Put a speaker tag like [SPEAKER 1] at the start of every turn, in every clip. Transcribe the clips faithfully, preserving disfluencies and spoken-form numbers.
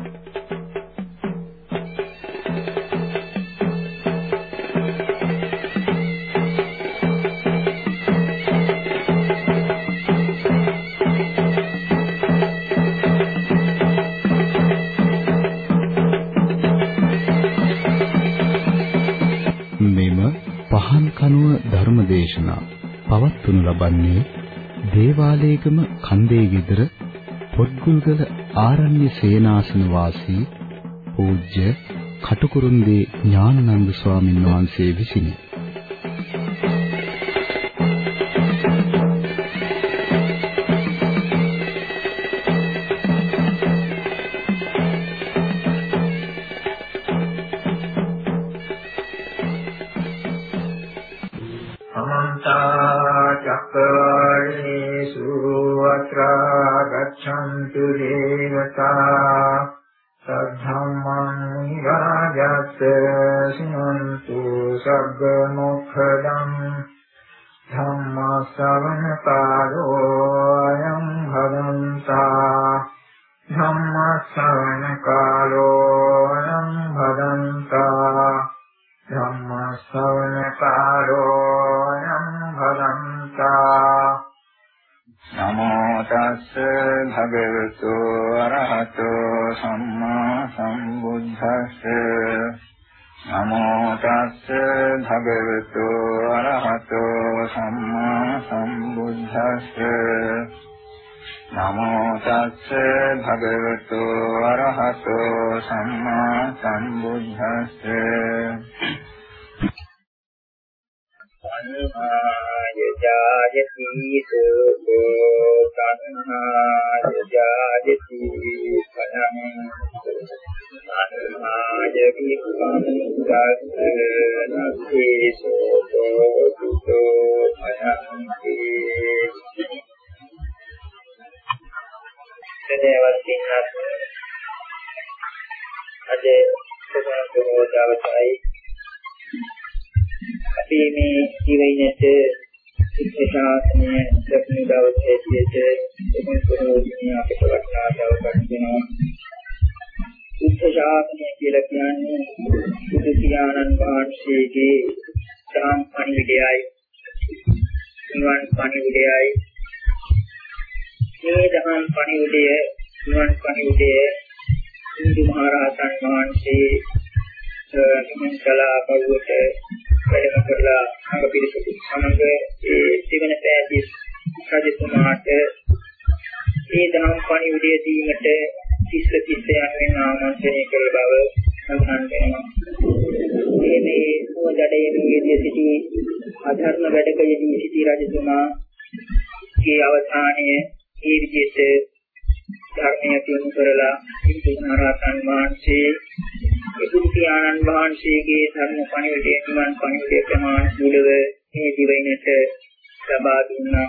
[SPEAKER 1] ධර්මදේශනා පවත්වනු ලබන්නේ දේවාලේගම කන්දේ ගෙදර පොත්ගුල්ගල ආරණ්‍ය සේනාසන වාසී පූජ්‍ය කටුකුරුන්දී ඥානানন্দ ස්වාමීන් වහන්සේ විසිනි.
[SPEAKER 2] गच्छन्तु देवता सद्धम्मं राजस्य शृण्वन्तु सर्वमुखदं धम्मश्रवणकारो अयं भदन्ता धम्मश्रवणकारो अयं भदन्ता धम्मश्रवणकारो अयं भदन्ता नमो तस् भगवतो अरहतो सम्मा सम्बुद्धस्स नमो तस् भगवतो अरहतो सम्मा सम्बुद्धस्स नमो तस् भगवतो अरहतो सम्मा सम्बुद्धस्स
[SPEAKER 3] जायति सुखो तन्हाय जायति फलं तन्हाय विक्खं नस्ति सुखो दुःखो भयन्ति सदैवतिन्नत् अजे सुखो जावताई අපි මේ ජීවිතයේ ශික්ෂාසනය දක්න දවසේදීට එතන ප්‍රෝධිනිය අපිට වටනා දවසක් වෙනවා. ශික්ෂාසනය කියලා කියන්නේ බුදු පියාණන් වහන්සේගේ ධම්ම පණිවිඩයයි නිවන් පණිවිඩයයි. මේ ධම්ම පණිවිඩය නිවන් පණිවිඩය හිඳු මහරහතන් වහන්සේ නිමන් කළා බවට වැඩම කරලා අංග පිළිසුදු සමග ඒ ජීවන පැහැදිලි රජතුමාට ඒ ධම්ම පණිවිඩය දීමට තිස්ස තිස්සයන් වෙන ආමන්ත්‍රණය කළ බව සඳහන් වෙනවා. මේ මේ සෝජඩයෙන් යෙදී සිටි අධර්ම වැඩකයේදී සිටි රජතුමාගේ අවසානයේ ඒ විදිහට ධර්මය තුන් කරලා හිඳු මහරහතන් වහන්සේ බුදු පියාණන් වහන්සේගේ ධර්ම පණිවිඩය නිවන් පණිවිඩය ප්‍රමාණ සූලව මේ දිවයිනට ලබා දුන්නා.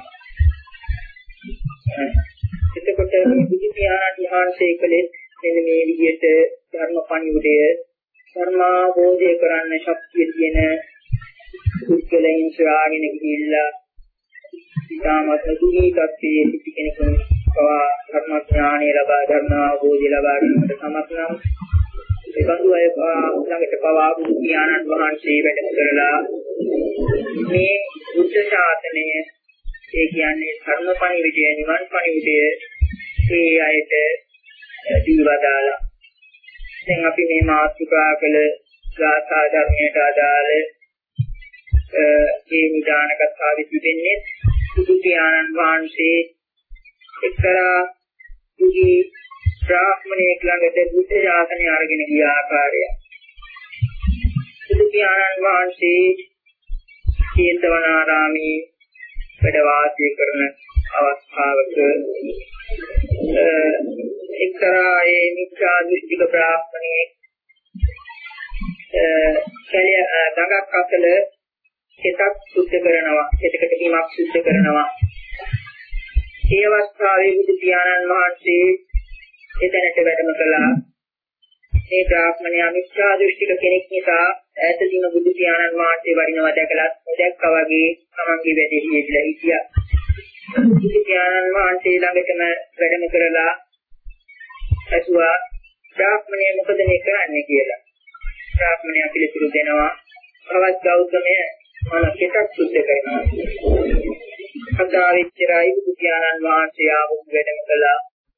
[SPEAKER 3] එතකොට බුදු පියාණන් වහන්සේ කලේ මෙන්න මේ විදිහට ධර්ම පණිවිඩය ධර්මාභෝධය කරන්න ශක්තිය තියෙන පුද්ගලයන් ශ්‍රාවණය ගිහිල්ලා ඊටමත් දුරී තත්ත්වයේ සිටි කෙනෙකුන් පවා ධර්ම ඥානය ලබා ධර්මාභෝධය ලබා ගැනීමට සමත් නම් ඒ බඳු අය ළඟට පවා බුදු පියාණන් වහන්සේ වැඩ කරලා මේ බුද්ධ ශාසනය ඒ කියන්නේ ධර්ම පණිවිඩය නිවන් පණිවිඩය ඒ අයට දීවදාලා. දැන් අපි මේ මාතෘකා කළ ගාථා ධර්මයට අදාළ ඒ නිදාන කතාවෙ තිබෙන්නේ බුදු පියාණන් වහන්සේ එක්තරා දුගී බ්‍රාහ්මණයෙක් ළඟට බුද්ධ ශාසනය අරගෙන ගිය ආකාරය. බුදු පියාණන් වහන්සේ ජේතවනාරාමේ වැඩ වාසය කරන අවස්ථාවක එක්තරා ඒ මිත්‍යා දෘෂ්ටික බ්‍රාහ්මණයෙක් කලිය දඟක් අතල කෙතක් සුද්ධ කරනවා, කෙතකට කීමක් සුද්ධ කරනවා. ඒ අවස්ථාවේ බුදු පියාණන් වහන්සේ එතනට වැඩම කළා. මේ බ්‍රාහ්මණයා මිත්‍යා දෘෂ්ටික කෙනෙක් නිසා ඈතදීම බුදු පියාණන් වහන්සේ වරිනවා දැකලා දැක්කා වගේ තමන්ගේ වැඩේ හිතිලා හිටියා. බුදු පියාණන් වහන්සේ ළඟටම වැඩම කරලා ඇසුවා බ්‍රාහ්මණය මොකද මේ කරන්නේ කියලා. බ්‍රාහ්මණයා පිළිතුරු දෙනවා භවත් ගෞතමය මන පිටක් සුද්ධ කරනවා. අදාවිච්චරයි බුදු පියාණන් වහන්සේ ආවු වැඩම කළා.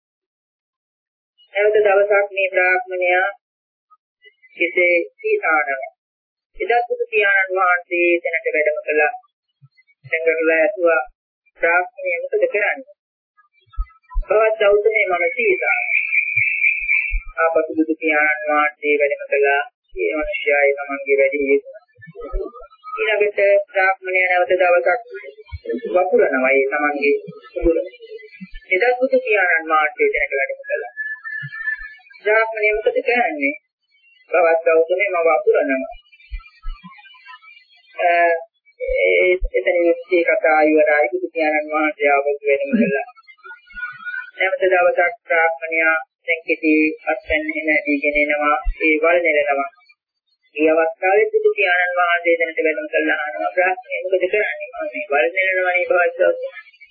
[SPEAKER 3] එවද දවසක් මේ බ්‍රාහ්මණයා කෙසේ සීතානවා. එදා බුදු පියාණන් වහන්සේ දැනට වැඩම කළා. සංගරලා ඇතුවා බ්‍රාහ්මණය මොකද කරන්නේ? භවත් ගෞතමය මන සීතා. ආපසු බුදු පියාණන් වහන්සේ වැඩම කළා. ඒ මිනිස්යායි තමන්ගේ වැඩි ඊළඟට බ්‍රාහ්මණය නැවත දවසක් වපුරනවා ඒ තමන්ගේ සුදුර. එදා බුදු පියාණන් වහන්සේ දැනට වැඩම කළා. බ්‍රාහ්මණය මොකද කරන්නේ? භවත් ගෞතමය මම වපුරනවා. ඒ එතන ඉස්සේ කතා ඉවරයි බුදු පියාණන් වහන්සේ ආවොත් වෙනම කළා. නැවත දවසක් බ්‍රාහ්මණයා දැන් කිසි අත්දැන්න නැතිගෙන එනවා ඒ වල නෙලනවා. මේ අවස්ථාවේ බුදු පියාණන් වහන්සේ දැනට වැඩම කළා අහනවා බ්‍රාහ්මණය මොකද කරන්නේ? මම මේ වල නෙලනවානේ භවත් ගෞතමය.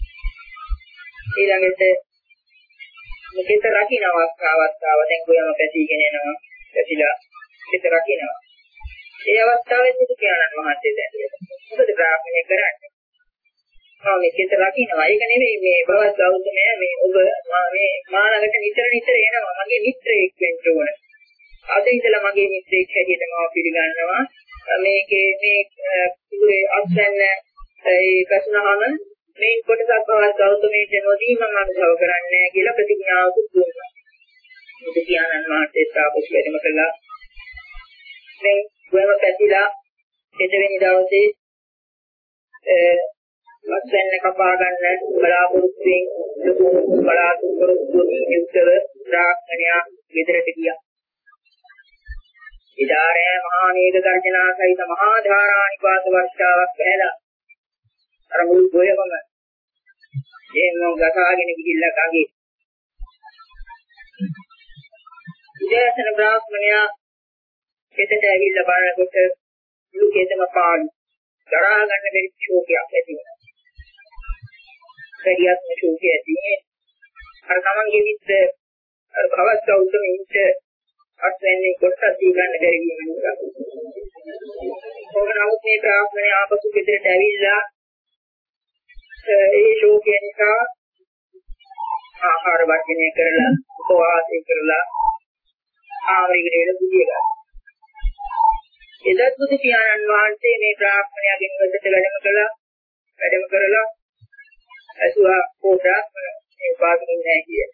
[SPEAKER 3] ඊළඟට මෙතන රකින්න අවස්ථාවක් ආව දැන් ගොයම පැතිගෙන එනවා. පැතිලා මෙතන රකින්නවා. ඒ අවස්ථාවේ බුදු පියාණන් වහන්සේ දැන් මොකද බ්‍රාහ්මණය කරන්නේ? මම මේකෙත් රකින්නවා. ඒක නෙවෙයි මේ භවත් ගෞතමය මේ ඔබ මේ මානකට නිතර නිතර එනවා. මගේ මිත්‍රයෙක් වෙන්න ඕන. අද ඉඳලා මගේ මිත්‍රයෙක් හැටියට මම පිළිගන්නවා. මේකේ මේ කුලේ අත්දැන්න ඒ ප්‍රශ්නහම මේ කොටසක් භවත් ගෞතමයට නොදී මම අනුභව කරන්නේ කියලා ප්‍රතිඥාවක් දුන්නා. බුදු පියාණන් වහන්සේ තාපස් වැඩම කළා. මේ ගොයම පැතිලා දෙවෙනි දවසේ වස්යන් කපා ගන්න බලාපොරොත්තුෙන් බලාපොරොත්තුෙන් යුක්තව බ්‍රාහ්මණයා ගෙදරට ගියා. ඉදාරේ මහා නේද ගර්ජනා සහිත මහා ධාරානිපාත වර්ෂාවක් පැහැලා අර මුල් ගොයමම එහෙම ගසාගෙන ගිහිල්ලා ගඟේ ඉදේශන බ්‍රාහ්මණයා කෙතට ඇවිල්ලා බලනකොට මුළු කෙතම පාළු දරා ගන්න බැරි ශෝකයක් ඇති වෙනවා. පරියත්ම ශෝකය ඇතිනේ අර තමන්ගේ මිත්‍ර අර භවත් ගෞතමීන්ට අත්වැන්නේ කොටස් දී ගන්න බැරි වීම නිසා. ඕනනම් මේ බ්‍රාහ්මණයා ආපසු ගෙදරට ඇවිල්ලා ඒ ශෝකය නිසා ආහාර වර්ජනය කරලා උපවාසය කරලා ආවරිගලේ බුදිය ගන්න. එදත් බුදු පියාණන් වහන්සේ මේ බ්‍රාහ්මණයාගෙන් වෙතට වැඩම කළා. වැඩම කරලා අසුවා පොඩා මේ වාග්ින් නැහැ කිය.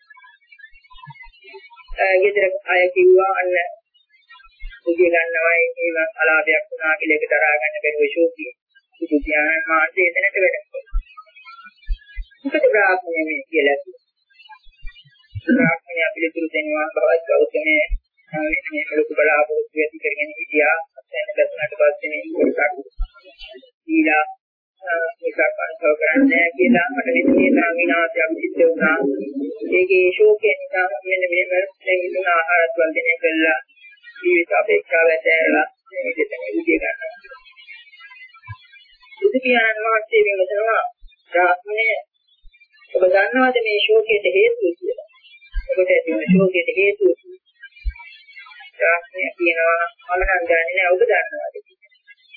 [SPEAKER 3] ඊතර අය කිව්වා අන්න බුදිය ගන්නවයි ඒක අලාභයක් වුණා කියලා ඒක දරා ගන්න බැරුව ශෝකී. බුදු පියාණන් වහන්සේ එතනට වැඩම කළා. මොකද බ්‍රාහ්මණය මේ කියලා කිව්වා. බ්‍රාහ්මණයා පිළිතුරු දෙනවා භවත් ගෞතමය මේ ලොකු බලාපොරොත්තු ඇති කරගෙන හිටියා. දැන් දැක්නට පස්සේ මේ කොටක් දීලා මේක අනුභව කරන්නේ කියලා මට විශ්ේ තරම් විනාශයක් සිද්ධ වුණා. ඒකේ ශෝකය නිසා මෙන්න මෙහෙම ලැබුණ ආහාරත් වර්ධනය කළා. ජීවිත අපේක්ෂාව ඇතැරලා මේ විදිහට නිවිද ගන්නවා. බුදු පියාණන් වහන්සේ විමසනවා බ්‍රාහ්මණය ඔබ දන්නවද මේ ශෝකයට හේතුව කියලා? ඔබට ඇති වෙන ශෝකයට හේතුව බ්‍රාහ්මණය කියනවා මම නම් දන්නේ නැහැ ඔබ දන්නවද කියලා.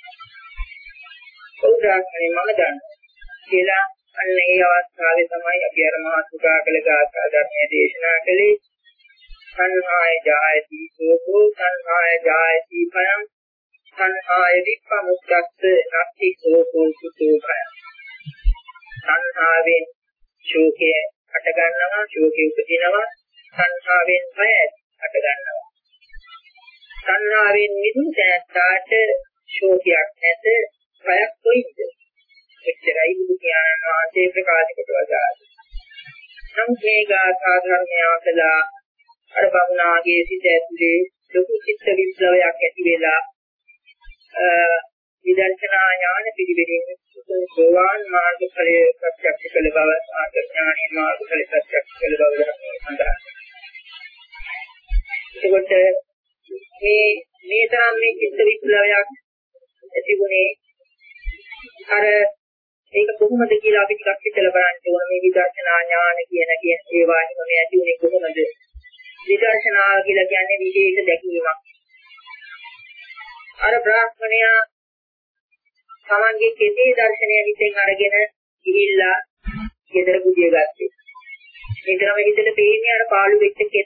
[SPEAKER 3] ඔව් බ්‍රාහ්මණය මම දන්නවා කියලා අන්න ඒ අවස්ථාවේ තමයි අපි අර මහත්කා කළ ගාථා ධර්මයේ දේශනා කළේ සංහාය ජායති සෝකෝ සංහාය ජායති භයං සංහාය විප්පමුක්ඛස්ස නක්ති සෝකෝ සුතෝ භයං. සංහාවෙන් ශෝකය අට ගන්නවා ශෝකය උපදිනවා සංහාවෙන් භය අට ගන්නවා. සංහාවෙන් මිදුණු තැනට ශෝකයක් නැත භයක් කොයිද? එච්චරයි බුදු පියාණන් වහන්සේ ප්‍රකාශ කොට වදාළේ. නමුත් මේ ගාථා ධර්මය අසලා අර බමුණාගේ සිත ඇතුලේ ලොකු චිත්ත විප්ලවයක් ඇති වෙලා විදර්ශනා ඥාන පිළිවෙලින් සෝවාන් මාර්ග ඵලය ප්‍රත්‍යක්ෂ කළ බව ආඥාණී මාර්ග ඵල ප්‍රත්‍යක්ෂ කළ බව සඳහන්. ඒකට මේ මේ තරම් මේ චිත්ත විප්ලවයක් ඇතිුනේ අර ඒක කොහොමද කියලා අපි ටිකක් හිතලා බලන්න ඕන. මේ විදර්ශනා ඥාන කියන කියන ඒවායිම මේ ඇතිුනේ කොහොමද? විදර්ශනාව කියලා කියන්නේ විශේෂ දැකීමක්. අර බ්‍රාහ්මණයා තමන්ගේ කෙටි දර්ශනය විසින් අරගෙන ගිහිල්ලා ගෙදර බුදිය ගත්තේ. ඒකම හිතට පේන්නේ අර පාළු වෙච්ච කෙට.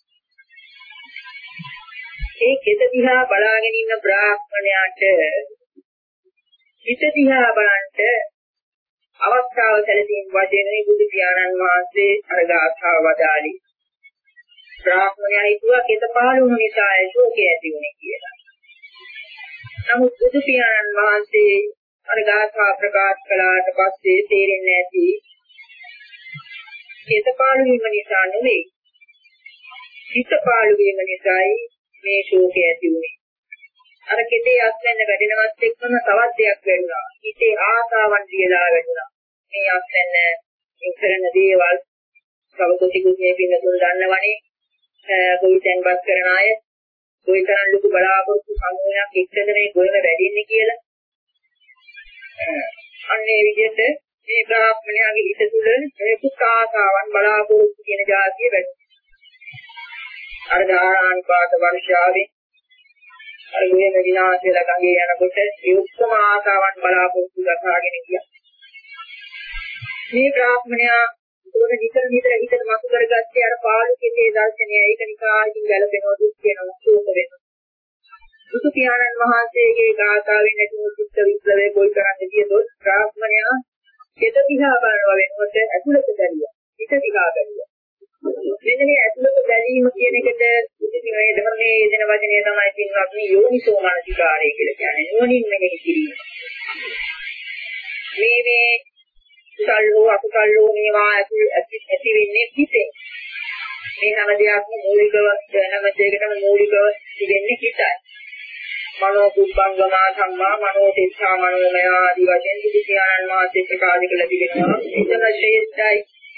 [SPEAKER 3] ඒ කෙට දිහා බලාගෙන ඉන්න බ්‍රාහ්මණයාට හිත දිහා බලන්ට අවස්ථාව සැලසීම් වශයෙන් බුදු පියාණන් වහන්සේ අර ගාථාව වදාළි. බ්‍රාහ්මණයා හිතුවා කෙත පාළු වුණ නිසා ශෝකය ඇති වුණේ කියලා. නමුත් බුදු පියාණන් වහන්සේ අර ගාථා ප්‍රකාශ කළාට පස්සේ තේරෙන්නේ නැති කෙත පාළු වීම නිසා නෙවෙයි. හිත පාළු වීම නිසායි මේ ශෝකය ඇති වුණේ. අර කෙතේ අස්වැන්න වැඩෙනවත් එක්කම තවත් දෙයක් වෙනවා. හිතේ ආසාවන් දියලා වෙනවා. මේ අස්වැන්න ඉස්සරන දේවල් සවකොටිකුත් මේ පින්නතුන් දන්නවනේ. ගොවිතැන්පත් කරන අය ගොවිතැන් ලොකු බලාපොරොත්තු සමූහයක් එක්කද මේ ගොයම වැඩින්නේ කියලා. අන්නේ විදිහට මේ බ්‍රාහ්මණයාගේ හිත තුළ මේ කුක් ආසාවන් බලාපොරොත්තු කියන જાතිය වැඩි. අර ධාරානිපාත වර්ෂාවේ අර ගොයම විනාශ වෙලා ගඟේ යනකොට ඒ උත්තම ආසාවන් බලාපොරොත්තු දක්වාගෙන ගියා. මේ බ්‍රාහ්මණයා උඩ නිතර නිතර හිතට මතු කරගත්තේ අර පාළු කෙටේ දර්ශනය. ඒක නිසා ඉතින් ගැලපෙනවා දුක් වෙනවා ශෝක වෙනවා. බුදු පියාණන් වහන්සේගේ ගාථාවෙන් ඇතුළු චිත්ත විප්ලවයේ කොයි තරම්ද කියතොත් බ්‍රාහ්මණයා කෙත දිහා බලනවා වෙනකොට ඇතුළත බැලියා. හිත දිහා බැලියා. මෙන්න මේ ඇතුළත බැලීම කියන එකට මේ ධර්මයේ දෙන වචනය තමයි පින්වත්නි යෝනිසෝ මනසිකාරය කියලා කියන්නේ. නුවණින් මෙහෙය කිරීම. මේ මේ කුසල්ෝ අකුසල්ෝ මේවා ඇති වෙන්නේ හිතේ. මේ හැම දෙයක්ම මූලිකව හැම දෙයකටම මූලිකව තිබෙන්නේ හිතයි. මනෝ කුප්පංගමා සම්මා මනෝ තිස්සා මනෝමය ආදී වශයෙන් බුදු පියාණන් වහන්සේ ප්‍රකාශ කළ තිබෙනවා. එතන ශ්‍රේෂ්ඨයි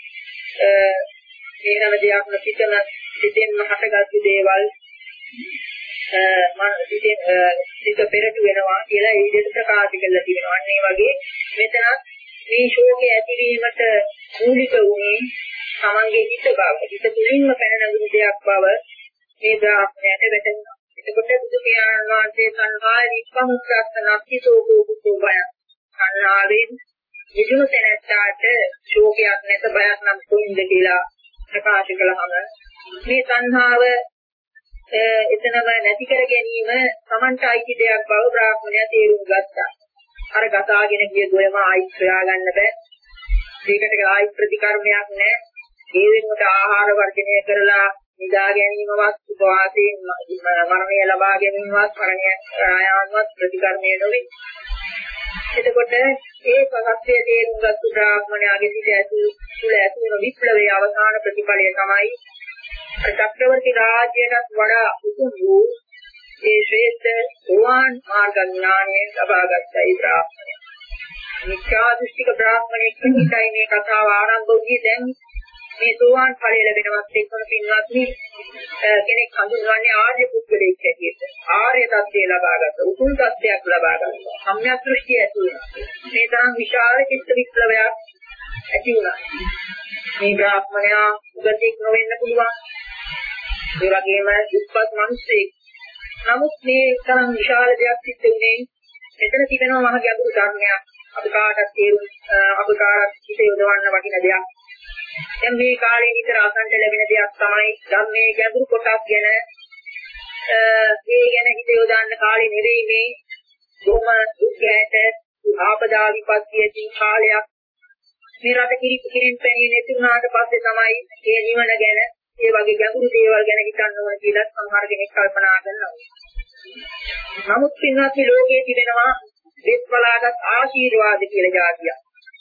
[SPEAKER 3] මේ හැම දෙයක්ම පිටම සිතෙන්ම හටගත්තු දේවල් මන සිතෙන් සිත පෙරට වෙනවා කියලා ඒ විදිහට ප්‍රකාශ කළා තිබෙනවා. අන්න ඒ වගේ මෙතන මේ ශෝකය ඇතිවීමට මූලික වුණේ තමන්ගේ හිත බව. හිත තුළින්ම පැන නැගුණු දෙයක් බව මේ බ්‍රාහ්මණයට වැටහෙනවා. එතකොට බුදු පියාණන් වහන්සේ සංඝාය විපමුක්ඛස්ස නක්ඛිතෝ කුකුතෝ බය. සංඝාවෙන් විදුණු තැනට ශෝකයක් නැත බයක් නම් කොයින්ද කියලා ප්‍රකාශ කළාම මේ සංඝාව එතනම නැති කර ගැනීම Tamanta අයිති දෙයක් බව බ්‍රාහ්මණයා තේරුම් ගත්තා. අර ගතාගෙන ගිය ගොයම ආයිත් හොයා ගන්න බෑ. ඒකට ආයිත් ප්‍රතිකර්මයක් නැහැ. ඒ වෙනුවට ආහාර වර්ජනය කරලා නිදා ගැනීමවත් උපවාසයෙන් මරණය ලබා ගැනීමවත් මරණය ආයාමවත් ප්‍රතිකර්මය නොවේ. එතකොට ඒ සත්‍යයේ තේරුම් ගත්තු බ්‍රාහ්මණයාගේ සිට ඇතුළු තුළ ඇතුළු විප්ලවයේ අවසාන ප්‍රතිඵලය තමයි චක්‍රවර්ති රාජ්‍යයට වඩා උතුම් වූ ඒ ශ්‍රේෂ්ඨ සෝවාන් මාර්ග ඥානයෙන් ලබාගත්තයි බ්‍රාහ්මණය. මිත්‍යා දෘෂ්ටික බ්‍රාහ්මණයෙක් හිතයි මේ කතාව ආරම්භ වුණේ. දැන් මේ සෝවාන් ඵලය ලැබෙනවත් එක්කම පින්වත්නි කෙනෙක් හඳුන්වන්නේ ආර්ය පුද්ගලයෙක් හැටියට. ආර්ය තත්ත්වය ලබාගත්ත උතුම් තත්ත්වයක් ලබාගත්ත සම්‍යක් දෘෂ්ටිය ඇති වුණා. මේ තරම් විශාල චිත්ත විප්ලවයක් ඇති වුණා. මේ බ්‍රාහ්මණයා උගතික් නොවෙන්න පුළුවන්. ඒ වගේම දුප්පත් මිනිස්සෙක්. නමුත් මේ තරම් විශාල දෙයක් සිද්ධ වුණේ මෙතන තිබෙනවා මහ ගැඹුරු ධර්මයක්. අපි කාටත් තේරුම් අපි කාටත් හිත යොදවන්න වටින දෙයක්. දැන් මේ කාලේ විතර අසන්න ලැබෙන දෙයක් තමයි ධර්මයේ ගැඹුරු කොටස් ගැන ඒ ගැන හිත යොදන්න කාලේ නෙවෙයි මේ බොහොම දුක්ඛයට ආපදා විපත්තියකින් කාලයක් මේ රට කිරිප් කිරින් පැණි නැති වුණාට පස්සේ තමයි මේ නිවන ගැන ඒ වගේ ගැඹුරු දේවල් ගැන හිතන්න ඕන කියලා සමහර කෙනෙක් කල්පනා කරනවා. නමුත් පින්වත් ලෝකයේ තිබෙනවා දෙස්වලාගත් ආශිර්වාද කියලා જાතියක්.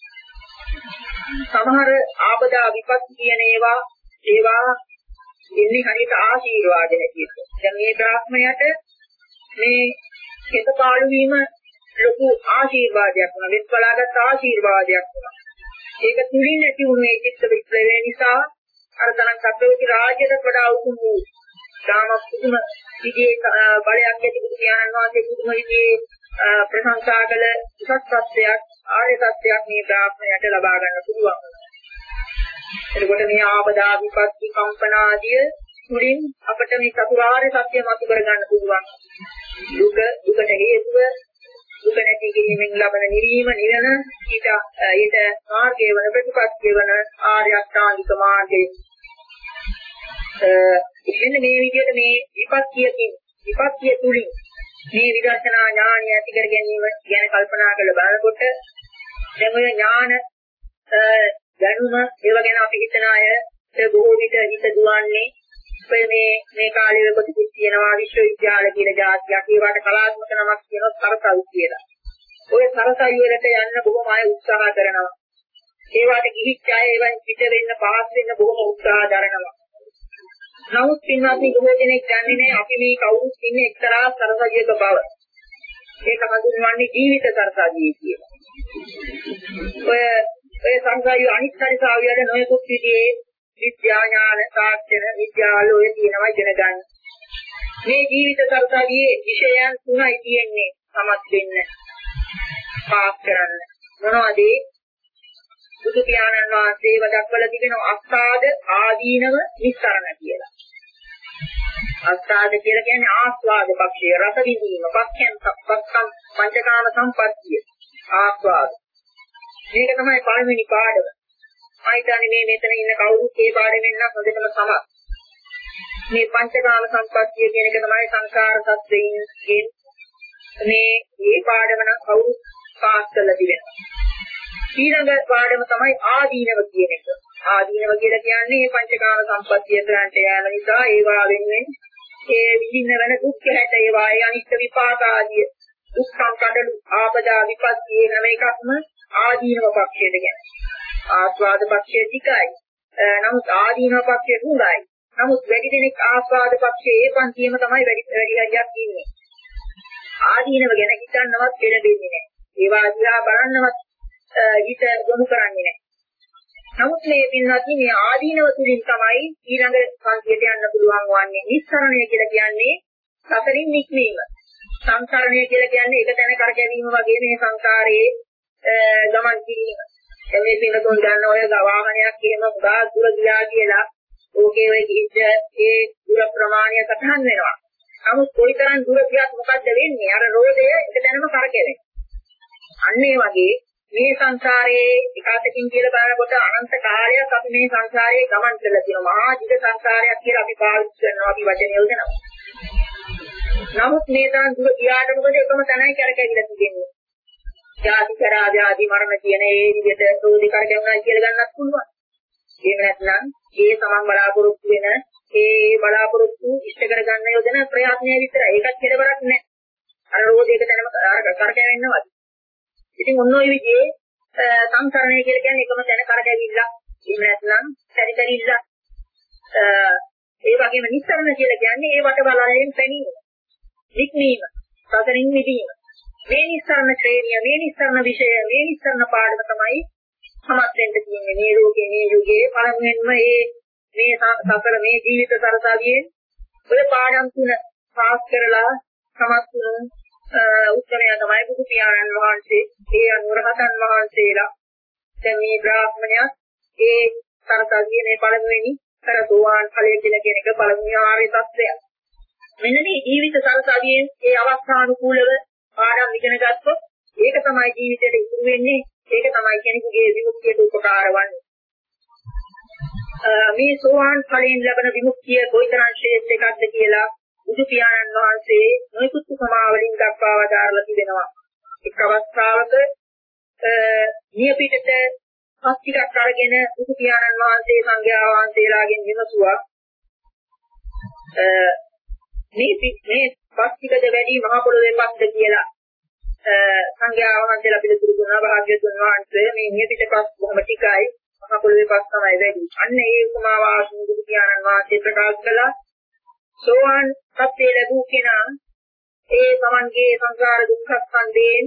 [SPEAKER 3] සමහර ආපදා විපත්ති කියන ඒවා ඒවා ඉන්නේ හරියට ආශිර්වාද හැටියට. දැන් මේ බ්‍රාහ්මණයට මේ කෙතපාළු වීම ලොකු ආශිර්වාදයක් වුණා. දෙස්වලාගත් ආශිර්වාදයක් වුණා. ඒක තුලින් ඇති වුණේ චිත්ත විප්ලවය නිසා අර තරම් චක්‍රවර්ති රාජ්‍යයට වඩා උතුම් වූ ධාම පුදුම විදිහේ බලයක් ඇති බුදු පියාණන් වහන්සේ පුදුම විදිහේ ප්‍රශංසා කළ උසස් සත්‍යයක් ආර්ය සත්‍යයක් මේ බ්‍රාහ්මණයට ලබා ගන්න පුළුවන්. එතකොට මේ ආපදා විපත්ති කම්පන ආදිය තුළින් අපට මේ චතුරාර්ය සත්‍ය මතු කර ගන්න පුළුවන්. දුක දුකට හේතුව දුක නැති කිරීමෙන් ලබන නිවීම නිවන ඊට ඊට මාර්ගය වන ප්‍රතිපත්තිය වන ආර්ය අෂ්ටාංගික මාර්ගය. එන්න මේ විදිහට මේ විපත්තියකින් විපත්තිය තුළින් මේ විදර්ශනා ඥානය ඇති කර ගැනීම ගැන කල්පනා කරලා බලනකොට දැන් ඔය ඥාන දැනුම ඒව ගැන අපි හිතන අය බොහෝ විට හිත දුවන්නේ ඔය මේ මේ කාලේ කොටසක් තියෙනවා විශ්වවිද්‍යාල කියන જાතියක් ඒවට කලාත්මක නමක් කියනවා සරසවි කියලා. ඔය සරසවි වලට යන්න බොහොම අය උත්සාහ කරනවා. ඒවට ගිහිච්ච අය ඒවෙන් පිට වෙන්න පහස් වෙන්න බොහොම උත්සාහ දරනවා. නමුත් පින්වත්නි බොහෝ දෙනෙක් දන්නේ නැහැ අපි මේ කවුරුත් ඉන්නේ එක්තරා සරසවියක බව. ඒක හඳුන්වන්නේ ජීවිත සරසවිය කියලා. ඔය ඔය සංසාරිය අනිත් සරසවියල නොයෙකුත් විදිහේ විද්‍යා ඥාන තාක්ෂණ විද්‍යාවල ඔය තියෙනවා ඉගෙන ගන්න. මේ ජීවිත සරසවියේ විෂයයන් තුනයි තියෙන්නේ සමත් වෙන්න. පාස් කරන්න. මොනවද? බුදු පියාණන් වහන්සේ වදක්වලා තිබෙන අස්ථාද ආදීනව නිස්සරණ කියලා. අස්ථාද කියලා කියන්නේ ආස්වාද පක්ෂය රස විඳීම පක්ෂයන් පක්ෂම් පංචකාම සම්පත්තිය ආස්වාද. මේක තමයි පළවෙනි පාඩම. ආයිතන්නේ මේ මෙතන ඉන්න කවුරුත් මේ පාඩමෙන් නම් හොඳටම සමත්. මේ පංචකාම සම්පත්තිය කියන එක තමයි සංසාර සත්‍යයෙන් මේ මේ පාඩම නම් කවුරුත් පාස් කරලා තිබෙනවා. ඊළඟ පාඩම තමයි ආදීනව කියන එක. ආදීනව කියලා කියන්නේ මේ පංචකාම සම්පත්තිය කරන්ට යෑම නිසා ඒවා වෙනුවෙන් ඒ විඳින්න වෙන දුක් හැට ඒවා ඒ අනිත්‍ය විපාක ආදී දුක්ඛම් කඩළු ආපදා විපත්ති හැම එකක්ම ආදීනව පක්ෂයට කියන්නේ. ආස්වාද පක්ෂයේ tikai. නමුත් ආදීනව පක්ෂයේ හුඟයි. නමුත් වැඩි දෙනෙක් ආස්වාද පක්ෂයේ ඒ පන්තියම තමයි වැඩි වැඩි හරියක් ඉන්නේ. ආදීනව ගැන හිතන්නවත් දෙන්නේ නැහැ. ඒවා දිහා බලන්නවත් හිත යොමු කරන්නේ නැහැ. නමුත් මේ පින්වත්නි මේ ආදීනව තුලින් තමයි ඊළඟ පන්තියට යන්න පුළුවන් වන්නේ. නිස්සරණය කියලා කියන්නේ සතරින් නික්මීම. සංසරණය කියලා කියන්නේ එක තැන කරකැවීම වගේ මේ සංසාරයේ ගමන් කිරීම. මේ පින්නතුන් ගන්න ඔය ගවාහනයක් එහෙම උදා දුර ගියා කියලා ඕකේ ඔය ගිහිච්ච ඒ දුර ප්‍රමාණය සටහන් වෙනවා. නමුත් කොයිතරම් දුර ගියත් මොකද්ද වෙන්නේ? අර රෝදය එක තැනම කරකැවෙන. අන්න ඒ වගේ මේ සංසාරයේ එකතකින් කියලා බලනකොට අනන්ත කාලයක් අපි මේ සංසාරයේ ගමන් කරලා තියෙනවා. මහා දිග සංසාරයක් කියලා අපි පාවිච්චි කරනවා අපි වචන යොදනවා. නමුත් මේ තරම් දුර ගියාට මොකද එකම තැනයි කරකැවිලා තියෙන්නේ. ජාති කරා ව්‍යාධි මරණ කියන ඒ විදිහට රෝධි කරගෙනනවා කියලා ගන්නත් පුළුවන්. එහෙම නැත්නම් ඒ තමන් බලාපොරොත්තු වෙන ඒ බලාපොරොත්තු ඉෂ්ට කර ගන්න යොදන ප්‍රයත්නය විතරයි. ඒකත් කෙලවරක් නැහැ. අර රෝධයක තැනම කරකැවෙන්නවත්. ඉතින් ඔන්න ඔය විදිහේ සංසරණය කියලා කියන්නේ එකම තැන කරකැවිලා. එහෙම නැත්නම් පරිපරිල්ල ඒ වගේම නිස්සරණ කියලා කියන්නේ ඒ වට බලයෙන් පැනීම. නික්මීම. සතරින් මිදීම. මේ නිස්සරණ ශ්‍රේණිය මේ නිස්සරණ විෂය මේ නිස්සරණ පාඩම තමයි සමත් වෙන්න තියෙන්නේ මේ ලෝකේ මේ යුගයේ පළමුවෙන්ම මේ මේ සතර මේ ජීවිත සරසවියේ ඔය පාඩම් තුන පාස් කරලා සමත් වුණු උත්තරය තමයි බුදු පියාණන් වහන්සේ ඒ අනුරහතන් වහන්සේලා දැන් මේ බ්‍රාහ්මණයත් ඒ සරසවියේ මේ පළමුවෙනි සරසෝවාන් ඵලයේ කියන එක පළමුව ආර්ය සත්‍යය. මෙන්න මේ ජීවිත සරසවියේ ඒ අවස්ථානුකූලව පාඩම් ඉගෙන ගත්තොත් ඒක තමයි ජීවිතයට ඉතුරු වෙන්නේ. ඒක තමයි කෙනෙකුගේ විමුක්තියට උපකාර වන්නේ. මේ සෝවාන් ඵලයෙන් ලැබෙන විමුක්තිය කොයිතරම් ශ්‍රේෂ්ඨ එකක්ද කියලා බුදු පියාණන් වහන්සේ නොයෙකුත් සමාවලින් දක්වා වදාරලා තිබෙනවා. එක් අවස්ථාවක නියපිටට පස් ටිකක් අරගෙන බුදු පියාණන් වහන්සේ සංඝයා වහන්සේලාගෙන් විමසුවා මේ මේ පස් ටිකද වැඩි මහ පොළොවේ පස්ද කියලා සංඝයා වහන්සේලා පිළිතුරු දුන්නා. භාග්‍යවතුන් වහන්සේ මේ නියපිට පස් බොහොම ටිකයි මහ පොළොවේ පස් තමයි වැඩි. අන්න ඒ උපමාව ආසන බුදු පියාණන් වහන්සේ ප්‍රකාශ කළා. සෝවාන් සත්‍ය ලැබූ කෙනා ඒ තමන්ගේ සංසාර දුක්ඛ ස්කන්ධයෙන්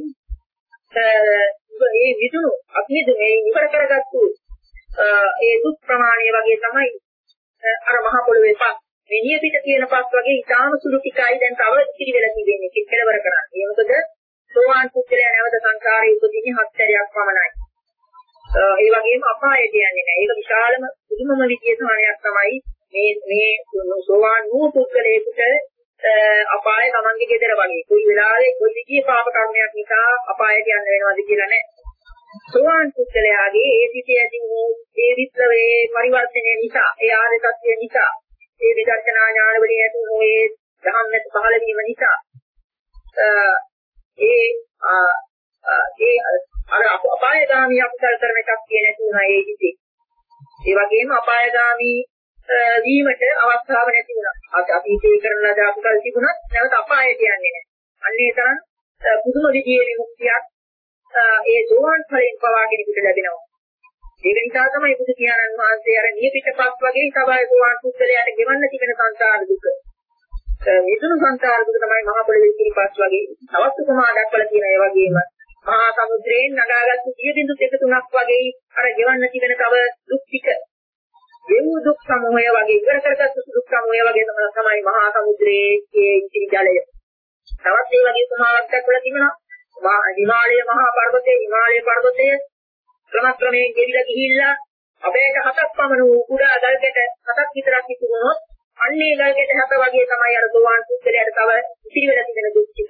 [SPEAKER 3] ඒ විදුණු අත්මිදු මේ ඉවර කරගත්තු ඒ දුක් ප්‍රමාණය වගේ තමයි අර මහ පොළොවේ පස් මේ නියපිට තියෙන පස් වගේ ඊටාම සුළු ටිකයි දැන් තව පිළිවෙල තිබෙන්නේ කෙලවර කරන්නේ. ඒ මොකද සෝවාන් පුද්ගලයා නැවත සංසාරේ උපදින්නේ හත් සැරයක් පමණයි. ඒ වගේම අපායට යන්නේ නැහැ. ඒක විශාලම පුදුමම විදියේ සහනයක් තමයි මේ මේ සෝවාන් වූ පුද්ගලයෙකුට අපාය තමන්ගේ ගෙදර වගේ කොයි වෙලාවෙ කොයි විදිහේ පාප කර්මයක් නිසා අපායට යන්න වෙනවද කියලා නැහැ. සෝවාන් පුද්ගලයාගේ ඒ සිටේ ඇති වූ ඒ විත්‍රවේ පරිවර්තනය නිසා, ඒ ආර්ය සත්‍ය නිසා, ඒ විදර්ශනා ඥාන වලින් ඇති වූ ඒ ධම්මත් පහළ වීම නිසා ඒ ඒ අර අපායගාමී අකුසල කරන එකක් කියන තුනයි ඒ ඉති. ඒ වගේම අපායගාමී වීමට අවස්ථාවක් නැති වුණා. අතීතයේ කරන ලද අකුසල තිබුණත් නැවත අපායට යන්නේ නැහැ. අන්නේ තරම් පුදුම විදියේ විමුක්තියක් ඒ සෝවාන් ඵලයෙන් පවා කෙනෙකුට ලැබෙනවා. ඒක නිසා තමයි බුදු පියාණන් වහන්සේ අර නියපිටපත් වගේ සබාවේ සෝවාන් පුද්ගලයාට ගෙවන්න තිබෙන සංසාර දුක. මිදුණු සංසාර දුක තමයි මහා පොළොවේ කිරිපත් වගේ. තවත් උපමා දක්වලා තියෙන ඒ වගේම මහා සමුද්‍රයෙන් නගාගත්තු සිය බිඳු දෙක තුනක් වගේ අර ගෙවන්න තිබෙන තව දුක් ටික. වේවු දුක් සමූහය වගේ ඉවර කරගත්තු දුක් සමූහය වගේ තමයි මහා සමුද්‍රයේ ඒ ඉතිරි ජලය. තවත් ඒ වගේ උපමාවක් දක්වලා තිබෙනවා. හිමාලය මහා පර්වතයේ හිමාලය පර්වතයේ ක්‍රමක්‍රමයෙන් ගෙවිලා ගිහිල්ලා අපේට හතක් පමණ වූ කුඩා ගල්කැට හතක් විතරක් ඉතුරුනොත් අන්නේ ගල්කැට හත වගේ තමයි අර සෝවාන් පුද්ගලයාට තව ඉතිරි වෙලා තිබෙන දුක් ටික.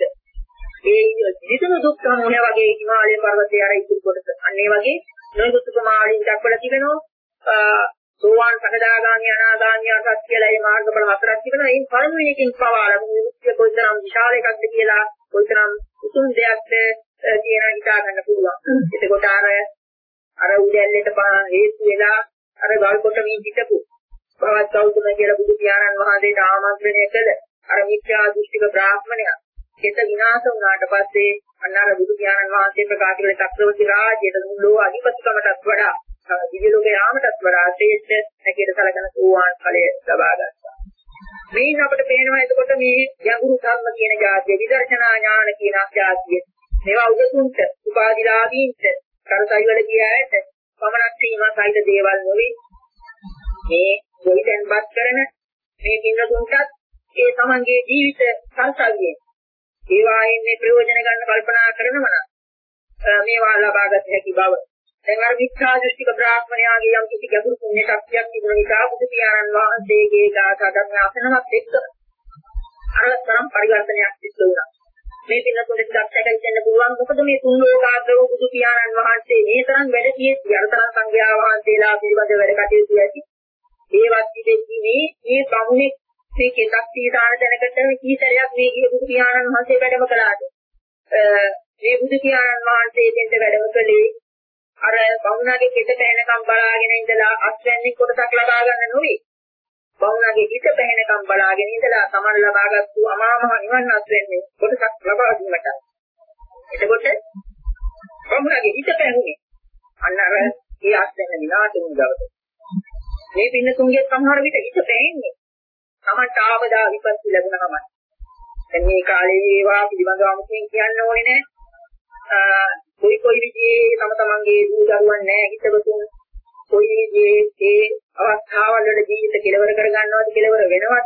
[SPEAKER 3] ඒ විදුණු දුක් සමූහය වගේ හිමාලය පර්වතයේ අර ඉතුරු කොටස. අන්නේ වගේ නොයෙකුත් උපමාවලින් දක්වලා තිබෙනවා. සෝවාන් සකදාගාමී අනාගාමී අරහත් කියලා මේ මාර්ගඵල හතරක් තිබෙනවා. ඒන් පළමුවෙනි එකකින් පවා මුක්තිය කොයිතරම් විශාල එකක්ද කියලා කොයිතරම් උතුම් දෙයක්ද කියන හිතා ගන්න පුළුවන්. එතකොට අර අර උදැල්ලේට හේතු වෙලා අර ගල් කොටමින් හිටපු භවත් ගෞතම කියලා බුදු පියාණන් වහන්සේට ආමන්ත්‍රණය කළ අර මිත්‍යා දෘෂ්ටික බ්‍රාහ්මණයා කෙත විනාශ වුණාට පස්සේ අන්න අර බුදු පියාණන් වහන්සේ ප්‍රකාශ කළ චක්‍රවර්ති රාජ්‍යයට මුළු අධිපතිකමටත් වඩා දිව්‍ය ලෝක යාමටත් වඩා ශ්‍රේෂ්ඨ හැටියට සැලකෙන සෝවාන් ඵලය ලබා ගන්නවා. මේන් අපිට පේනවා එතකොට මේ යඟුරු ධර්ම කියන જાතිය විදර්ශනා ඥාන කියන જાතිය මේවා උගතුන්ට උපාධිලාභීන්ට කරසයිවල ගියාට පමණක් සීමාසහිත දේවල් නොවේ. මේ දෙවියන්පත් කරන මේ පින්නතුන්ටත් ඒ තමන්ගේ ජීවිත සංසල්යෙන් ඒවායින් මේ ප්‍රයෝජන ගන්න කල්පනා කරනම නම් මේවා ලබාගත හැකි බව. දැන් අර මිත්‍යා දෘෂ්ටික බ්‍රාහ්මණයාගේ යම් කිසි ගැඹුරු පුණ්‍ය ශක්තියක් තිබුණ නිසා බුදු පියාණන් වහන්සේගේ ගාථා ධර්ම අසනවත් එක්ක අර තරම් පරිවර්තනයක් සිද්ධ වුණා. මේ පින්නතුන්ට ටිකක් සැකෙන්න පුළුවන් මොකද මේ තුන් ලෝකාග්‍රව බුදු පියාණන් වහන්සේ මේ තරම් වැඩ කියේ අර තරම් සංඝයා වහන්සේලා පිළිබඳ වැඩ කටයුතු ඇති. ඒවත් ඉතින් මේ මේ බමුණේ මේ කෙතක් තීදාන දැනකට කීතරයක් මේ ගිය බුදු පියාණන් වහන්සේ වැඩම කළාද? මේ බුදු පියාණන් වහන්සේ දෙන්න වැඩම කළේ අර බමුණාගේ කෙත පැහැෙනකම් බලාගෙන ඉඳලා අස්වැන්නේ කොටසක් ලබා ගන්න නොවේ. බමුණාගේ හිත පැහැෙනකම් බලාගෙන ඉඳලා Taman ලබාගත්තු අමාමහ නිවන් අස්වැන්නේ කොටසක් ලබා ගැනීමට. එතකොට බමුණාගේ හිත පැහැුනේ අන්න අර ඒ අස්වැන්න විනාශ වුණ දවසේ. මේ පින්නතුන්ගේ සමහර විට හිත පැහැෙන්නේ Tamanට ආවදා විපත්ති ලැබුණාම. දැන් මේ කාලේ ඒවා පිළිබඳව අමුතුවෙන් කියන්න ඕනේ නැහැ. කොයි කොයි විදිහේ තම තමන්ගේ දූ දරුවන් නැහැ හිතවතුන් කොයි විදිහේ ඒ අවස්ථාවල් වල ජීවිත කෙලවර කර ගන්නවද කෙලවර වෙනවද